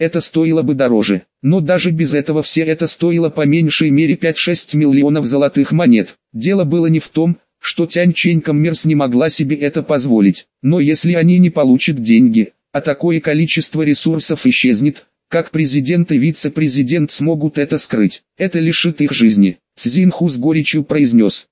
это стоило бы дороже. Но даже без этого все это стоило по меньшей мере 5-6 миллионов золотых монет. Дело было не в том, что Тянь-Чэнь Коммерс не могла себе это позволить. Но если они не получат деньги, а такое количество ресурсов исчезнет, как президент и вице-президент смогут это скрыть? Это лишит их жизни. Цзиньху с горечью произнес.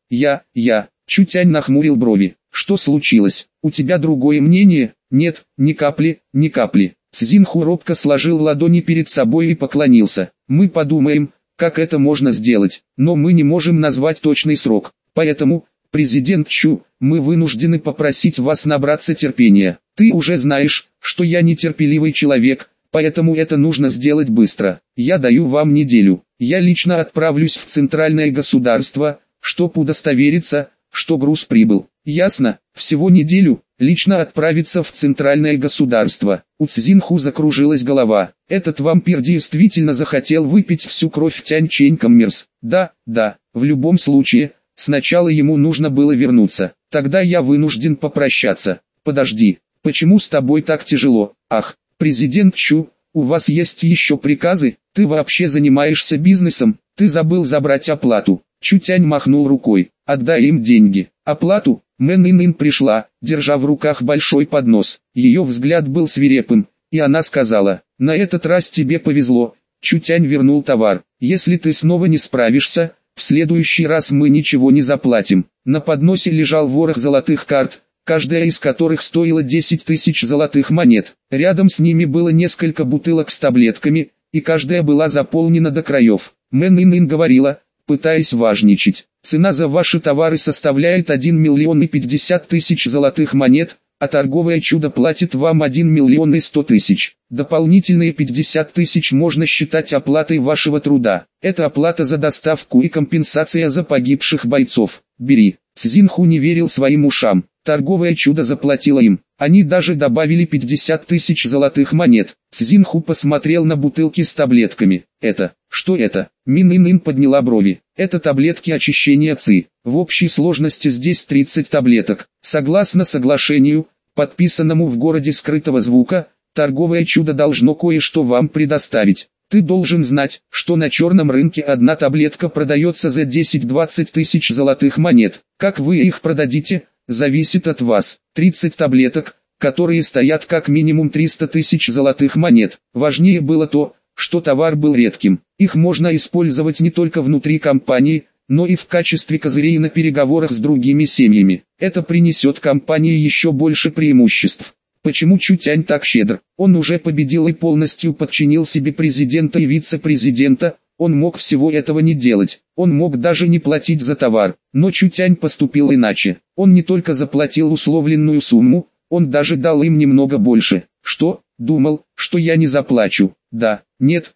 Чутянь нахмурил брови. Что случилось? У тебя другое мнение? Нет, ни капли, ни капли. Цзиньху робко сложил ладони перед собой и поклонился. Мы подумаем, как это можно сделать, но мы не можем назвать точный срок. Поэтому, президент Чу, мы вынуждены попросить вас набраться терпения. Ты уже знаешь, что я нетерпеливый человек, поэтому это нужно сделать быстро. Я даю вам неделю. Я лично отправлюсь в центральное государство, чтобы удостовериться, что груз прибыл. Ясно? Всего неделю, лично отправиться в центральное государство. У Цзиньху закружилась голова. Этот вампир действительно захотел выпить всю кровь Тянь-Чэнь Коммерс. Да, в любом случае, сначала ему нужно было вернуться. Тогда я вынужден попрощаться. Подожди, почему с тобой так тяжело? Ах, президент Чу, у вас есть еще приказы? Ты вообще занимаешься бизнесом? Ты забыл забрать оплату. Чутянь махнул рукой. Отдай им деньги. Оплату? Мэн Ин пришла, держа в руках большой поднос. Ее взгляд был свирепым, и она сказала: на этот раз тебе повезло. Чутянь вернул товар. Если ты снова не справишься, в следующий раз мы ничего не заплатим. На подносе лежал ворох золотых карт, каждая из которых стоила 10 тысяч золотых монет. Рядом с ними было несколько бутылок с таблетками, и каждая была заполнена до краев. Мэн Ин говорила, пытаясь важничать: цена за ваши товары составляет 1 миллион и 50 тысяч золотых монет, а торговое чудо платит вам 1 миллион и 100 тысяч. Дополнительные 50 тысяч можно считать оплатой вашего труда. Это оплата за доставку и компенсация за погибших бойцов. Бери. Цзиньху не верил своим ушам. Торговое чудо заплатило им. Они даже добавили 50 тысяч золотых монет. Цзиньху посмотрел на бутылки с таблетками. Что это? Мин Ин подняла брови. Это таблетки очищения ЦИ. В общей сложности здесь 30 таблеток. Согласно соглашению, подписанному в городе скрытого звука, торговое чудо должно кое-что вам предоставить. Ты должен знать, что на черном рынке одна таблетка продается за 10-20 тысяч золотых монет. Как вы их продадите, зависит от вас. 30 таблеток, которые стоят как минимум 300 тысяч золотых монет. Важнее было то, что товар был редким. Их можно использовать не только внутри компании, но и в качестве козырей на переговорах с другими семьями. Это принесет компании еще больше преимуществ. Почему Чутянь так щедр? Он уже победил и полностью подчинил себе президента и вице-президента. Он мог всего этого не делать. Он мог даже не платить за товар. Но Чутянь поступил иначе. Он не только заплатил условленную сумму, он даже дал им немного больше. Что? Думал, что я не заплачу? Да, нет,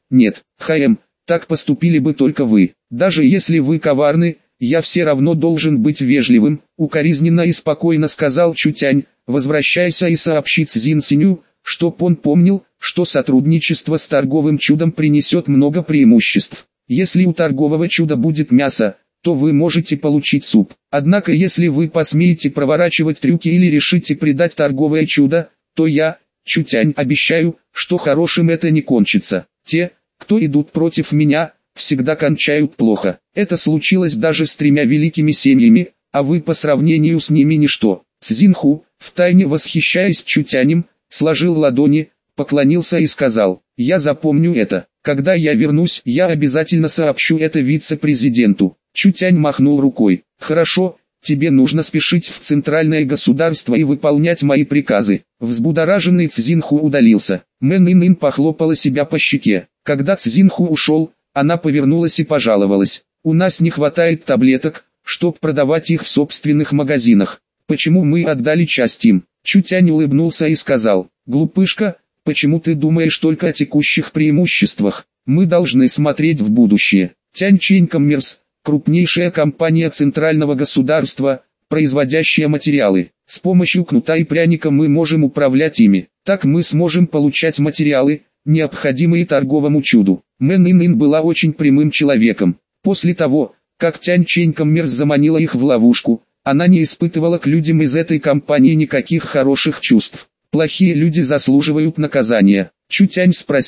так поступили бы только вы. Даже если вы коварны, я все равно должен быть вежливым, укоризненно и спокойно сказал Чутянь. Возвращайся и сообщи Цзин Синю, чтоб он помнил, что сотрудничество с торговым чудом принесет много преимуществ. Если у торгового чуда будет мясо, то вы можете получить суп. Однако если вы посмеете проворачивать трюки или решите предать торговое чудо, то я, Чутянь, обещаю, что хорошим это не кончится. Те, кто идут против меня, всегда кончают плохо. Это случилось даже с 3 великими семьями, а вы по сравнению с ними ничто. Цзиньху, втайне восхищаясь Чутянем, сложил ладони, поклонился и сказал: я запомню это. Когда я вернусь, я обязательно сообщу это вице-президенту. Чутянь махнул рукой. Хорошо, тебе нужно спешить в центральное государство и выполнять мои приказы. Взбудораженный Цзиньху удалился. Мэн Ин похлопала себя по щеке. Когда Цзиньху ушел, она повернулась и пожаловалась: у нас не хватает таблеток, чтобы продавать их в собственных магазинах. Почему мы отдали часть им? Чутянь улыбнулся и сказал: глупышка, почему ты думаешь только о текущих преимуществах? Мы должны смотреть в будущее. Тянь-Чэнь Коммерс, крупнейшая компания центрального государства, производящая материалы. С помощью кнута и пряника мы можем управлять ими. Так мы сможем получать материалы, необходимые торговому чуду. Мэн Ин была очень прямым человеком. После того, как Тянь-Чэнь Коммерс заманила их в ловушку, она не испытывала к людям из этой компании никаких хороших чувств. Плохие люди заслуживают наказания. Чутянь спросил: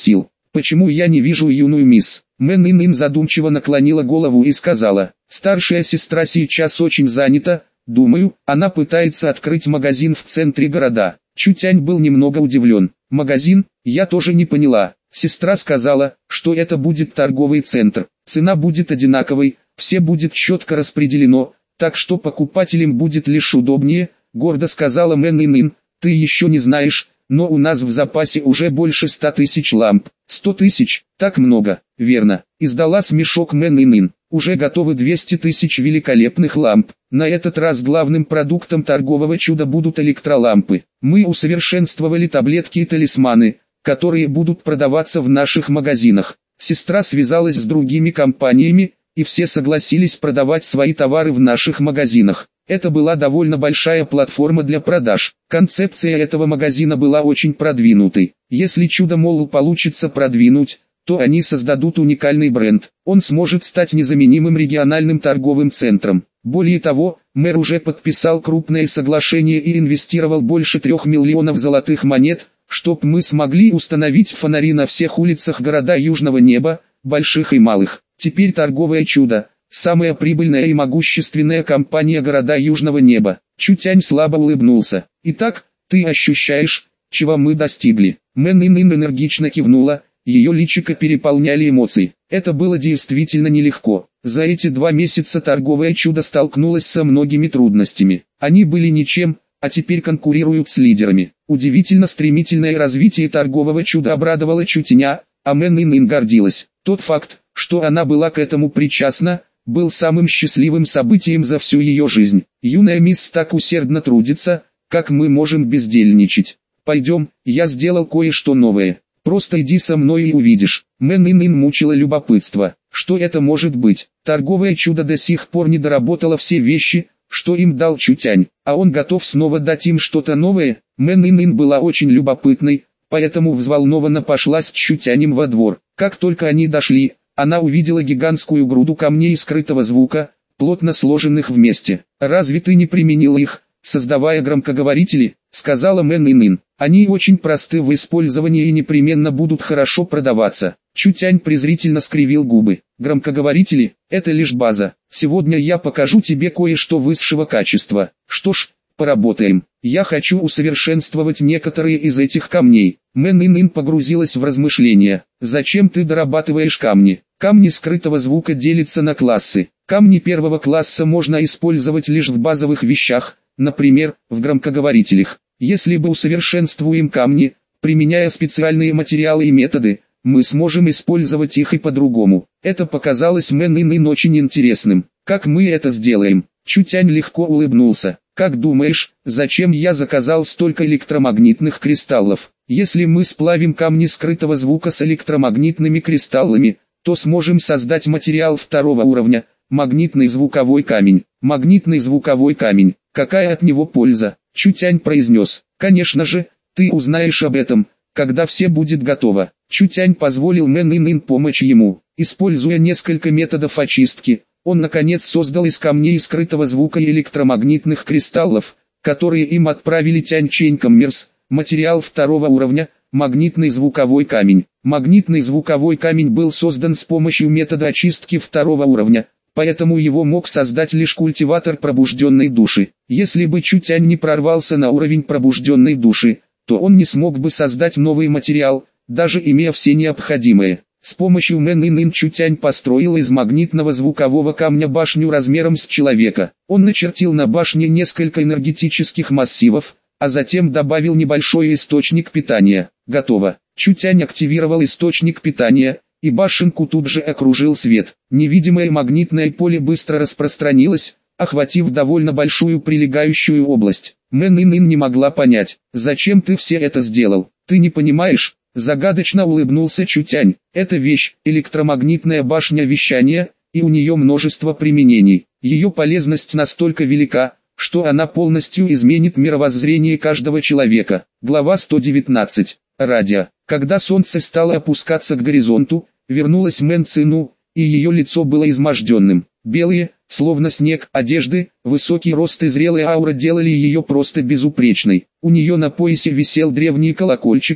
Почему я не вижу юную мисс? Мэн Ин задумчиво наклонила голову и сказала, старшая сестра сейчас очень занята, думаю, она пытается открыть магазин в центре города. Чутянь был немного удивлен. Магазин? Я тоже не поняла. Сестра сказала, что это будет торговый центр. Цена будет одинаковой, все будет четко распределено, так что покупателям будет лишь удобнее, гордо сказала Мэн Ин. Ты еще не знаешь, но у нас в запасе уже больше 100 тысяч ламп. 100 тысяч, так много, верно, издала смешок Мэн Ин. Уже готовы 200 тысяч великолепных ламп. На этот раз главным продуктом торгового чуда будут электролампы. Мы усовершенствовали таблетки и талисманы, которые будут продаваться в наших магазинах. Сестра связалась с другими компаниями, и все согласились продавать свои товары в наших магазинах. Это была довольно большая платформа для продаж. Концепция этого магазина была очень продвинутой. Если чудо Молл получится продвинуть, то они создадут уникальный бренд. Он сможет стать незаменимым региональным торговым центром. Более того, мэр уже подписал крупное соглашение и инвестировал больше 3 миллионов золотых монет, чтобы мы смогли установить фонари на всех улицах города Южного Неба, больших и малых. Теперь торговое чудо – самая прибыльная и могущественная компания города Южного Неба. Чутянь слабо улыбнулся. Итак, ты ощущаешь, чего мы достигли? Мэн Ин энергично кивнула. Ее личико переполняли эмоции. Это было действительно нелегко. За эти 2 месяца торговое чудо столкнулось со многими трудностями. Они были ничем, а теперь конкурируют с лидерами. Удивительно стремительное развитие торгового чуда обрадовало Чутяня, а Мэн Ин гордилась. Тот факт, что она была к этому причастна, был самым счастливым событием за всю ее жизнь. Юная мисс так усердно трудится, как мы можем бездельничать. Пойдем, я сделал кое-что новое. Просто иди со мной и увидишь. Мэн Ин мучила любопытство. Что это может быть? Торговое чудо до сих пор не доработало все вещи, что им дал Чутянь, а он готов снова дать им что-то новое. Мэн Ин была очень любопытной, поэтому взволнованно пошла с Чутянем во двор. Как только они дошли, она увидела гигантскую груду камней скрытого звука, плотно сложенных вместе. «Разве ты не применил их, создавая громкоговорители?» — сказала Мэн Ин. «Они очень просты в использовании и непременно будут хорошо продаваться». Чутянь презрительно скривил губы. «Громкоговорители — это лишь база. Сегодня я покажу тебе кое-что высшего качества. Что ж, поработаем. Я хочу усовершенствовать некоторые из этих камней». Мэн Ин погрузилась в размышления. «Зачем ты дорабатываешь камни?» Камни скрытого звука делятся на классы. Камни первого класса можно использовать лишь в базовых вещах, например, в громкоговорителях. Если бы усовершенствуем камни, применяя специальные материалы и методы, мы сможем использовать их и по-другому. Это показалось Мэн Ин очень интересным. Как мы это сделаем? Чутянь легко улыбнулся. Как думаешь, зачем я заказал столько электромагнитных кристаллов? Если мы сплавим камни скрытого звука с электромагнитными кристаллами, то сможем создать материал 2-го уровня, магнитный звуковой камень. Магнитный звуковой камень. Какая от него польза? Чутянь произнес. Конечно же, ты узнаешь об этом, когда все будет готово. Чутянь позволил Мэн Ин помочь ему. Используя несколько методов очистки, он наконец создал из камней скрытого звука и электромагнитных кристаллов, которые им отправили Тянь-Чэнь Коммерс, материал 2-го уровня, магнитный звуковой камень. Магнитный звуковой камень был создан с помощью метода очистки 2-го уровня, поэтому его мог создать лишь культиватор пробужденной души. Если бы Чутянь не прорвался на уровень пробужденной души, то он не смог бы создать новый материал, даже имея все необходимое. С помощью Мэн Ин Чутянь построил из магнитного звукового камня башню размером с человека. Он начертил на башне несколько энергетических массивов, а затем добавил небольшой источник питания. Готово. Чутянь активировал источник питания, и башенку тут же окружил свет. Невидимое магнитное поле быстро распространилось, охватив довольно большую прилегающую область. Мэн Ин не могла понять, зачем ты все это сделал. Ты не понимаешь? Загадочно улыбнулся Чутянь. Эта вещь, электромагнитная башня вещания, и у нее множество применений. Ее полезность настолько велика, что она полностью изменит мировоззрение каждого человека. Глава 119. Радио. Когда солнце стало опускаться к горизонту, вернулась Мэн Цину, и ее лицо было изможденным. Белые, словно снег, одежды, высокий рост и зрелая аура делали ее просто безупречной. У нее на поясе висел древний колокольчик,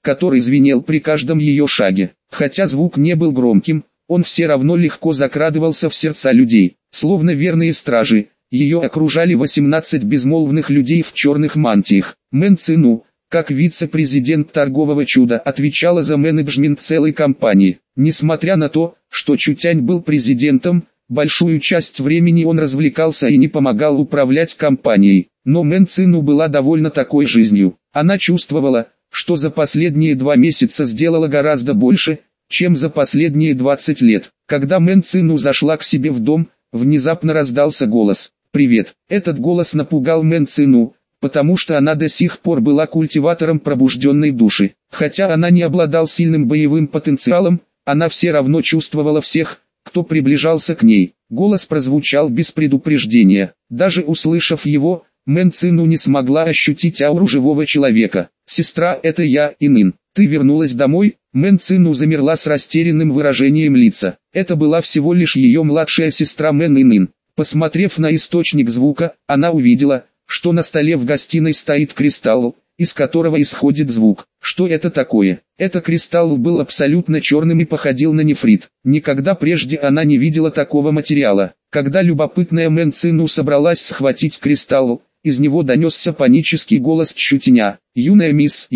который звенел при каждом ее шаге. Хотя звук не был громким, он все равно легко закрадывался в сердца людей. Словно верные стражи, ее окружали 18 безмолвных людей в черных мантиях. Мэн Цину, как вице-президент торгового чуда, отвечала за менеджмент целой компании. Несмотря на то, что Чутянь был президентом, большую часть времени он развлекался и не помогал управлять компанией. Но Мэн Цину была довольна такой жизнью. Она чувствовала, что за последние 2 месяца сделала гораздо больше, чем за последние 20 лет. Когда Мэн Цину зашла к себе в дом, внезапно раздался голос «Привет». Этот голос напугал Мэн Цину, потому что она до сих пор была культиватором пробужденной души. Хотя она не обладала сильным боевым потенциалом, она все равно чувствовала всех, кто приближался к ней. Голос прозвучал без предупреждения. Даже услышав его, Мэн Цину не смогла ощутить ауру живого человека. «Сестра, это я, Инын. Ты вернулась домой?» Мэн Цину замерла с растерянным выражением лица. Это была всего лишь ее младшая сестра Мэн Инын. Посмотрев на источник звука, она увидела, что на столе в гостиной стоит кристалл, из которого исходит звук. Что это такое? Этот кристалл был абсолютно черным и походил на нефрит. Никогда прежде она не видела такого материала. Когда любопытная Мэн Цину собралась схватить кристалл, из него донесся панический голос Чутяня. юная мисс,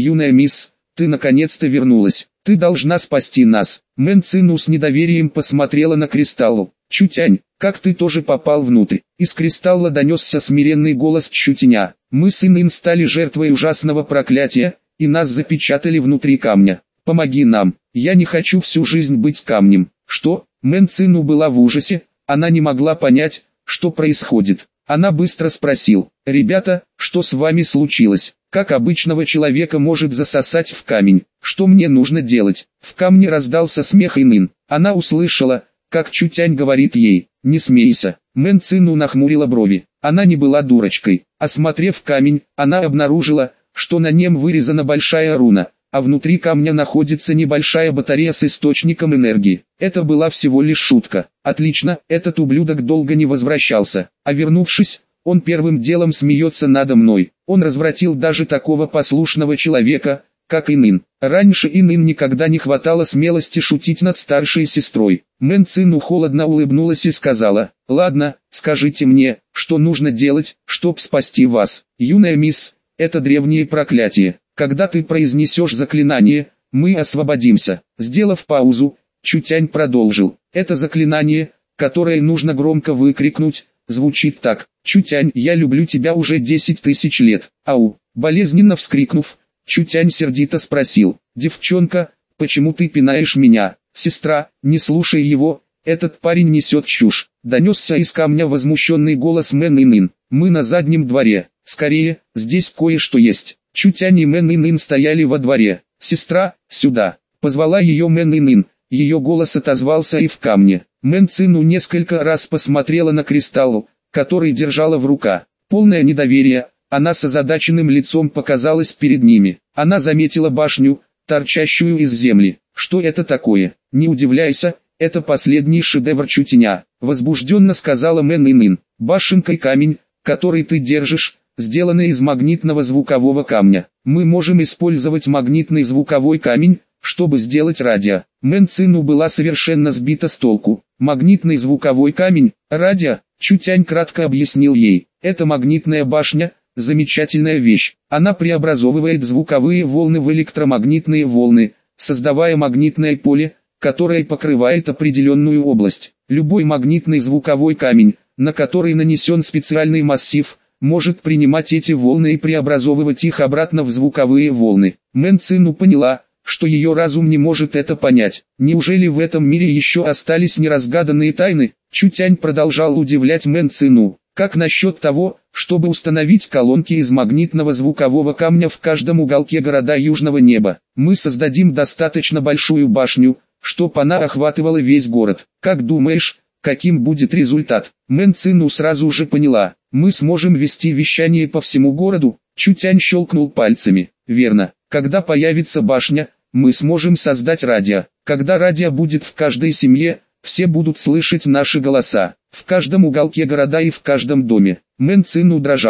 ты наконец-то вернулась. Ты должна спасти нас». Мэн Цину с недоверием посмотрела на кристалл. «Чутянь, как ты тоже попал внутрь?» Из кристалла донесся смиренный голос Чутяня. «Мы с Инын стали жертвой ужасного проклятия, и нас запечатали внутри камня. Помоги нам, я не хочу всю жизнь быть камнем». «Что?» Мэн Цину была в ужасе, она не могла понять, что происходит. Она быстро спросил: «Ребята, что с вами случилось? Как обычного человека может засосать в камень? Что мне нужно делать?» В камне раздался смех Инын. Она услышала, как Чутянь говорит ей: «Не смейся». Мэн Цину нахмурила брови. Она не была дурочкой. Осмотрев камень, она обнаружила, что на нем вырезана большая руна, а внутри камня находится небольшая батарея с источником энергии. Это была всего лишь шутка. Отлично, этот ублюдок долго не возвращался, а вернувшись, он первым делом смеется надо мной. Он развратил даже такого послушного человека, как Инын. Раньше Инын никогда не хватало смелости шутить над старшей сестрой. Мэн Цину холодно улыбнулась и сказала: «Ладно, скажите мне, что нужно делать, чтоб спасти вас?» «Юная мисс, это древнее проклятие. Когда ты произнесешь заклинание, мы освободимся». Сделав паузу, Чутянь продолжил: «Это заклинание, которое нужно громко выкрикнуть, звучит так: Чутянь, я люблю тебя уже 10 тысяч лет». Ау! Болезненно вскрикнув, Чутянь сердито спросил: «Девчонка, почему ты пинаешь меня?» «Сестра, не слушай его, этот парень несет чушь», донесся из камня возмущенный голос Мэн Инын. «Мы на заднем дворе, скорее, здесь кое-что есть». Чутянь и Мэн Инын стояли во дворе. «Сестра, сюда!» Позвала ее Мэн Инын, ее голос отозвался и в камне. Мэн Цину несколько раз посмотрела на кристалл, который держала в руках. Полное недоверие, она с озадаченным лицом показалась перед ними. Она заметила башню, торчащую из земли. «Что это такое?» «Не удивляйся, это последний шедевр Чутяня», возбужденно сказала Мэн Инын. «Башенка и камень, который ты держишь, сделаны из магнитного звукового камня. Мы можем использовать магнитный звуковой камень, чтобы сделать радио». Мэн Цину была совершенно сбита с толку. «Магнитный звуковой камень, радио?» Чутянь кратко объяснил ей. «Это магнитная башня, замечательная вещь. Она преобразовывает звуковые волны в электромагнитные волны, создавая магнитное поле, которое покрывает определенную область. Любой магнитный звуковой камень, на который нанесен специальный массив, может принимать эти волны и преобразовывать их обратно в звуковые волны». Мэн Цину поняла, что ее разум не может это понять. Неужели в этом мире еще остались неразгаданные тайны? Чутянь продолжал удивлять Мэн Цину. «Как насчет того, чтобы установить колонки из магнитного звукового камня в каждом уголке города Южного неба? Мы создадим достаточно большую башню, чтоб она охватывала весь город. Как думаешь, каким будет результат?» Мэн Цину сразу же поняла. «Мы сможем вести вещание по всему городу?» Чутянь щелкнул пальцами. «Верно. Когда появится башня, мы сможем создать радио. Когда радио будет в каждой семье, все будут слышать наши голоса. В каждом уголке города и в каждом доме». Мэн Цину дрожала.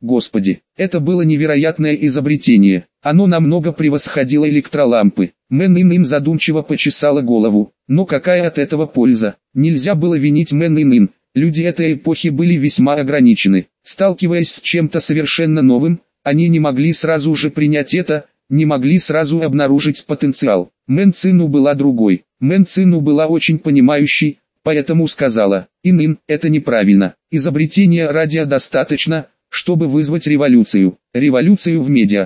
Господи, это было невероятное изобретение. Оно намного превосходило электролампы. Мэн Ин задумчиво почесала голову. Но какая от этого польза? Нельзя было винить Мэн Ин. Люди этой эпохи были весьма ограничены. Сталкиваясь с чем-то совершенно новым, они не могли сразу же принять это, не могли сразу обнаружить потенциал. Мэн Цину была другой. Мэн Цину была очень понимающей, поэтому сказала: Ин, это неправильно. Изобретения радио достаточно, чтобы вызвать революцию. Революцию в медиа.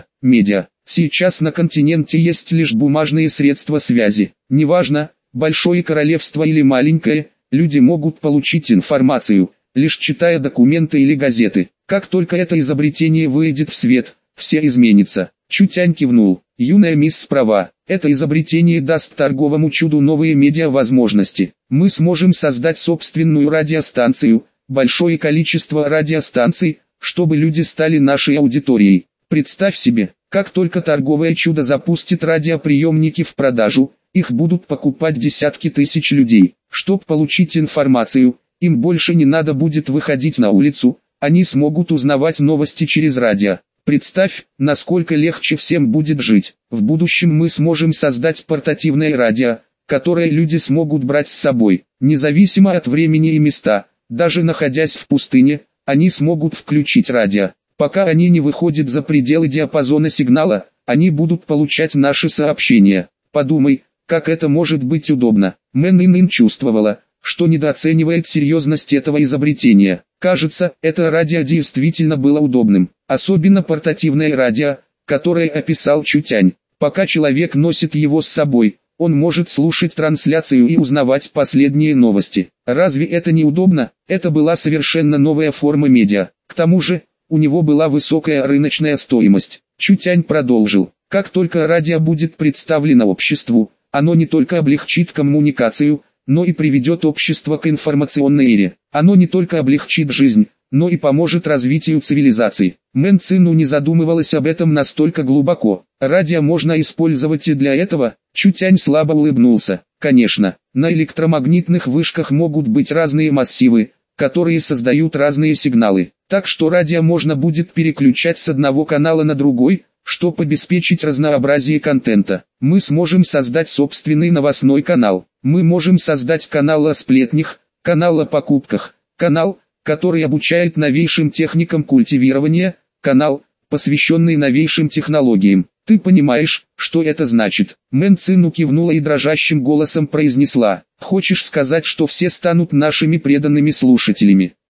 Сейчас на континенте есть лишь бумажные средства связи. Неважно, большое королевство или маленькое, люди могут получить информацию, лишь читая документы или газеты. Как только это изобретение выйдет в свет, все изменится. Чутянь кивнул. Юная мисс права. Это изобретение даст торговому чуду новые медиа-возможности. Мы сможем создать собственную радиостанцию, большое количество радиостанций, чтобы люди стали нашей аудиторией. Представь себе, как только торговое чудо запустит радиоприемники в продажу, их будут покупать десятки тысяч людей. Чтобы получить информацию, им больше не надо будет выходить на улицу, они смогут узнавать новости через радио. Представь, насколько легче всем будет жить. В будущем мы сможем создать портативное радио, которое люди смогут брать с собой, независимо от времени и места. Даже находясь в пустыне, они смогут включить радио. Пока они не выходят за пределы диапазона сигнала, они будут получать наши сообщения. Подумай, как это может быть удобно. Мэн Ин чувствовала, что недооценивает серьезность этого изобретения. Кажется, это радио действительно было удобным. Особенно портативное радио, которое описал Чутянь. Пока человек носит его с собой, он может слушать трансляцию и узнавать последние новости. Разве это не удобно? Это была совершенно новая форма медиа. К тому же, у него была высокая рыночная стоимость. Чутянь продолжил. Как только радио будет представлено обществу, оно не только облегчит коммуникацию, но и приведет общество к информационной эре. Оно не только облегчит жизнь, но и поможет развитию цивилизации. Мэн Цину не задумывалась об этом настолько глубоко. Радио можно использовать и для этого. Чутянь слабо улыбнулся. Конечно, на электромагнитных вышках могут быть разные массивы, которые создают разные сигналы. Так что радио можно будет переключать с одного канала на другой, чтобы обеспечить разнообразие контента. Мы сможем создать собственный новостной канал. Мы можем создать канал о сплетнях, канал о покупках, канал, который обучает новейшим техникам культивирования, канал, посвященный новейшим технологиям. Ты понимаешь, что это значит? Мэн Цину кивнула и дрожащим голосом произнесла: «Хочешь сказать, что все станут нашими преданными слушателями?»